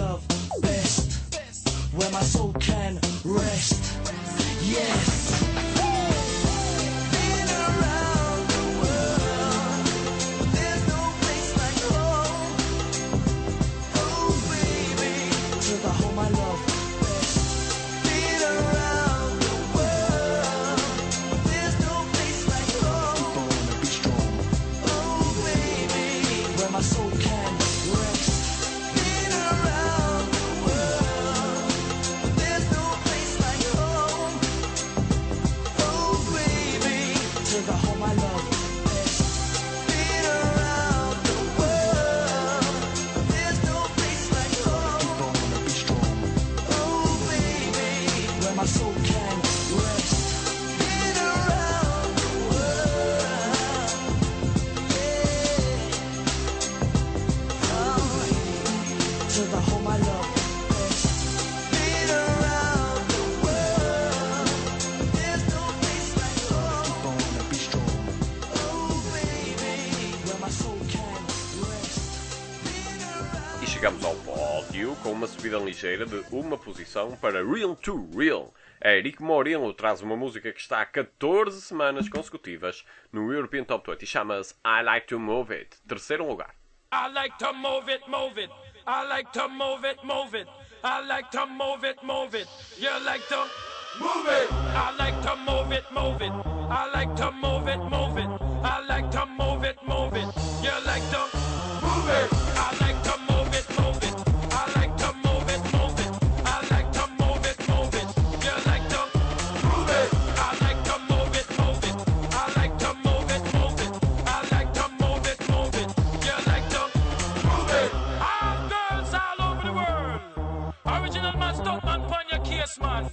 love best, where my soul can rest. Yes. Been around the world, there's no place like home. Oh baby, to the home I love best. Been around the world, there's no place like home. Oh baby, where my soul can rest. Been around the world, there's no place like home. Oh baby, to the home I love best. Been around the world, there's no place like home. Oh baby, where my soul can rest. Been around the world, yeah. Oh, to the home I love best. Been around the world, there's no place like home. Oh baby, where my soul can rest. E chegamos ao pódio com uma subida ligeira de uma posição para Real to Real. Eric Morillo traz uma música que está há 14 semanas consecutivas no European Top 20 e chama-se I Like to Move It. Terceiro lugar. I like to move it, move it. I like to move it, move it. I like to move it, move it. You like to move it. I like to move it, move it. I like to move it, move it. I like to move it, move it. You like to move it. I like to move it, move it. I like to move it, move it. I like to move it, move it. You like to move it. I like to move it, move it. I like to move it, move it. I like to move it, move it. You like to move it. All girls all over the world. Original man, stuck man, pon your case, man.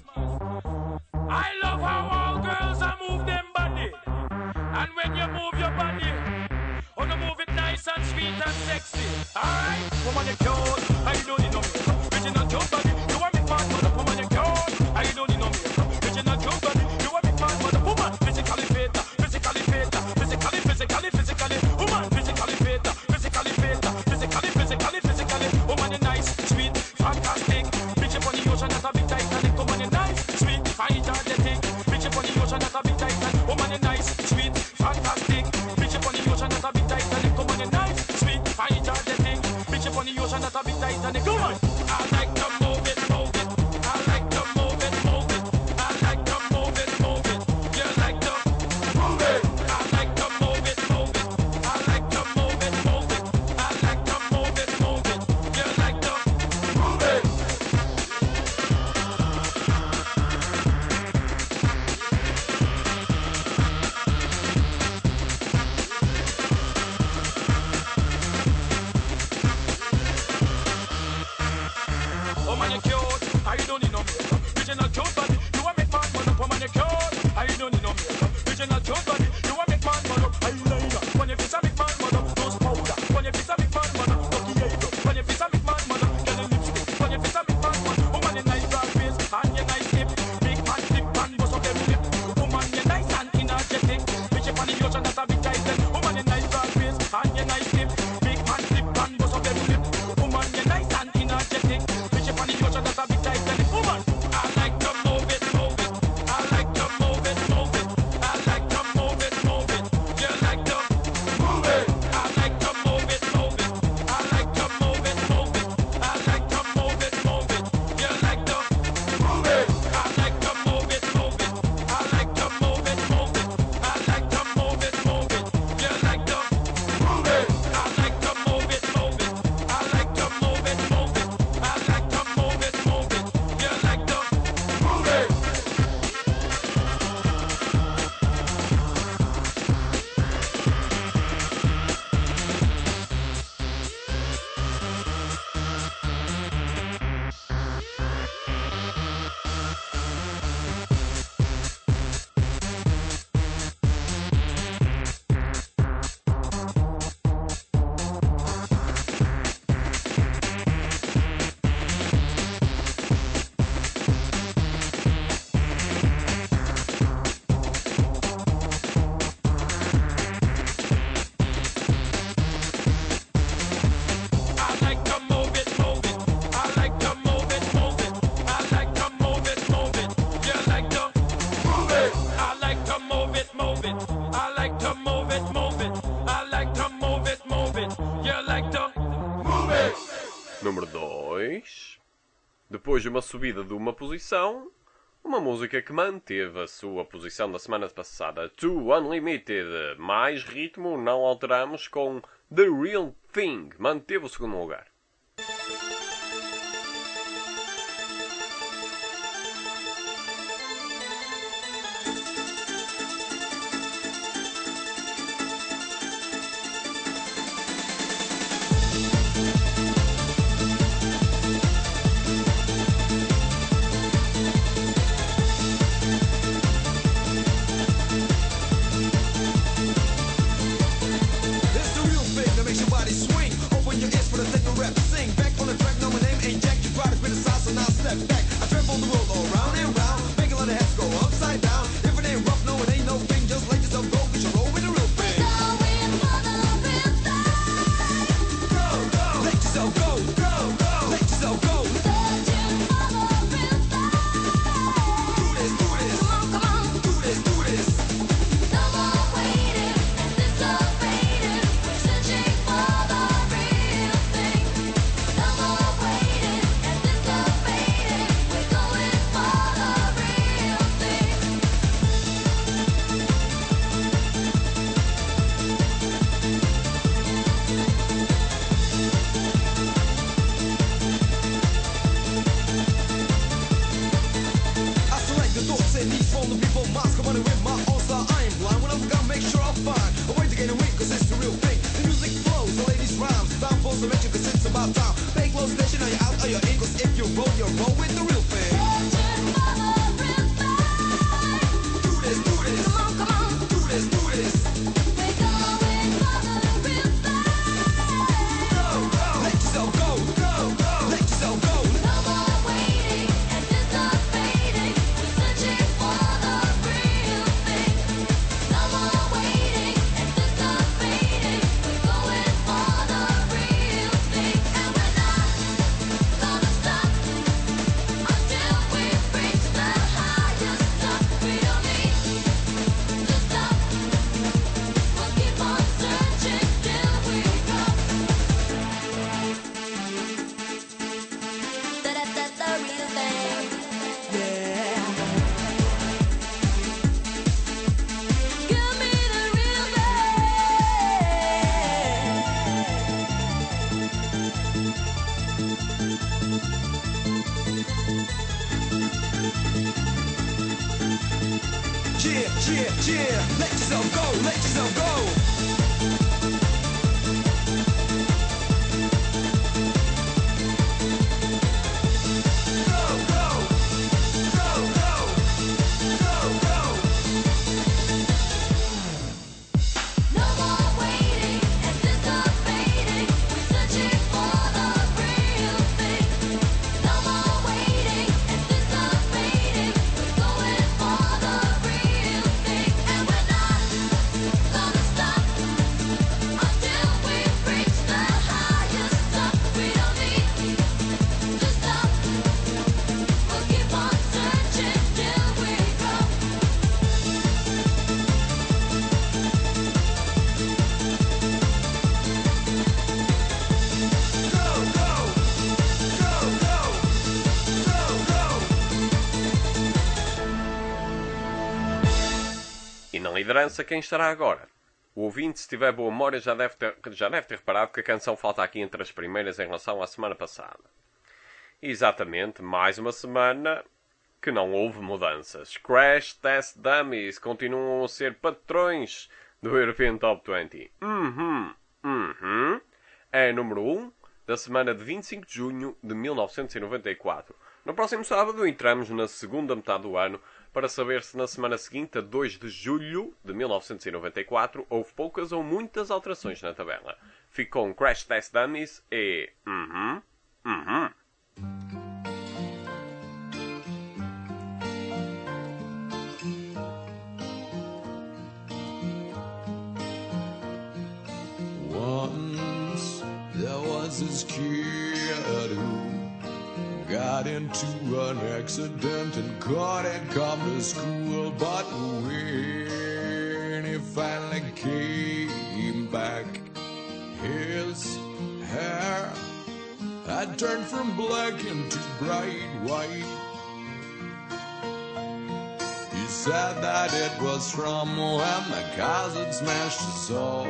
I love how all girls are move them body. And when you move your body, oh, you move it nice and sweet and sexy. Alright? Woman, you're cute. I don't need no makeup. Original cute body. You want me fat, mother. Woman, you're cute. I don't need no makeup. Original cute body. You want me fat, mother. Woman, physically fit. Physically fit. Physically. Woman, physically fit. Physically fit. Physically. Woman, you're nice, sweet, fantastic. Bitch up on the ocean, that's a big Titanic. Woman, you're nice, sweet, fine, energetic. Bitch up on the ocean, that's a big Titanic. Woman, you're nice, sweet, fantastic. Bitch up on the ocean, that's a big Titanic. Woman, you're nice, sweet, fine, energetic. Bitch up on the ocean, that's a big Titanic. Woman, I like to move it, move it. I like to move it, move it. I like to move it, move it. You like to move it. I like to move it, move it. I like to move it, move it. I like to move it, move it. You like to move it. Oh man, you're cute. I don't need no makeup. Original cute body. You want make man man up. Oh man, you're cute. I don't need no makeup. Original cute body. You want make man man up. Eyeliner. When you fit a make man man up. Nose powder. When you fit a make man man up. Lucky eyebrow. When you fit a make man man up. Get a lipstick. When you fit a make man man up. Oh man, you're nice broad face and you're nice hip. Big man tip and bust up them lip. Woman, you're nice and energetic. Bitch up on the ocean, that's a big titan. Woman, you're nice broad face and you're nice hip. Big man tip and bust up them lip. Woman, you're nice and energetic. Bitch up on the ocean, that's a big titan. Woman, I like to move Depois de uma subida de uma posição, uma música que manteve a sua posição da semana passada, To Unlimited. Mais ritmo, não alteramos, com The Real Thing. Manteve o segundo lugar. It's the real thing that makes your body swing. Open your ears for the techno rap to sing. Back on the track, now my name ain't Jack. You brought it with a sauce, so now step back. I travel the world all round and round, make a lot of heads go upside down. If it ain't rough, no, it ain't no thing. Just let yourself go, 'cause you roll with the real thing. Go, go, let yourself go, go, go, let yourself go. Do this, do this, do this, do this. I select the thoughts and needs from the people. Minds come running with my own style. I ain't blind when I'm gonna make sure I find a way to gain a win, 'cause it's the real thing. The music flows, the ladies rhymes. Bound for mention, 'cause it's about time. Pay close attention, are you out, are you in? 'Cause if you roll with the real thing. Do this, do this. Do this, do this. Go, go. Let yourself go, go, go. Let yourself go. Yeah, yeah, yeah. Let yourself go, let yourself go. Go, go, go, go, go, go. No more waiting, anticipating, searching for the real thing. No more waiting, anticipating, we're going for the real thing, and we're not gonna stop until we reach the highest top. We don't need to stop. We'll keep on searching till we go. E na liderança, quem estará agora? O ouvinte, se tiver boa memória, já deve ter reparado que a canção falta aqui entre as primeiras em relação à semana passada. Exatamente, mais uma semana que não houve mudanças. Crash Test Dummies continuam a ser patrões do European Top 20. É número 1 da semana de 25 de junho de 1994. No próximo sábado entramos na segunda metade do ano para saber se na semana seguinte, a 2 de julho de 1994, houve poucas ou muitas alterações na tabela. Fico com Crash Test Dummies e... Once there was this kid who got into an accident and couldn't come to school. But when he finally came back, his hair had turned from black into bright white. He said that it was from when the cars had smashed so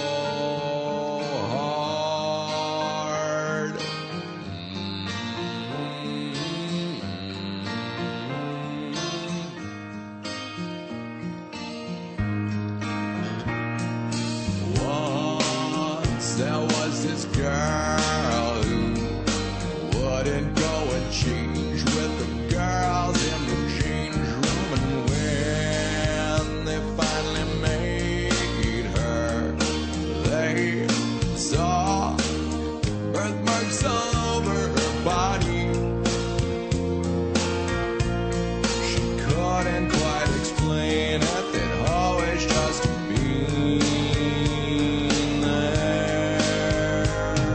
hard. Once there was this girl who wouldn't go and change with the girls in the change room, and when they finally made her, they saw birthmarks all over her body. She couldn't quite explain it, they'd always just been there.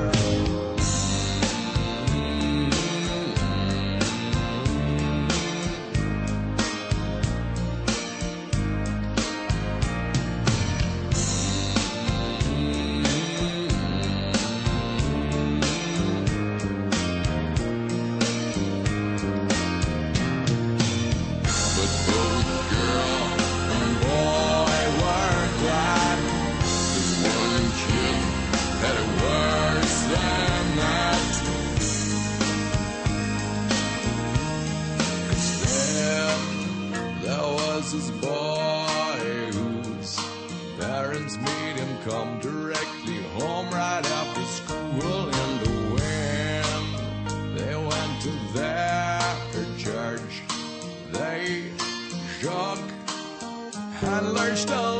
But both girl and boy weren't glad, 'cause one kid had it worse than that. 'Cause then there was this boy whose parents made him come directly home right after school, and when they went to their church, they shook and lurched all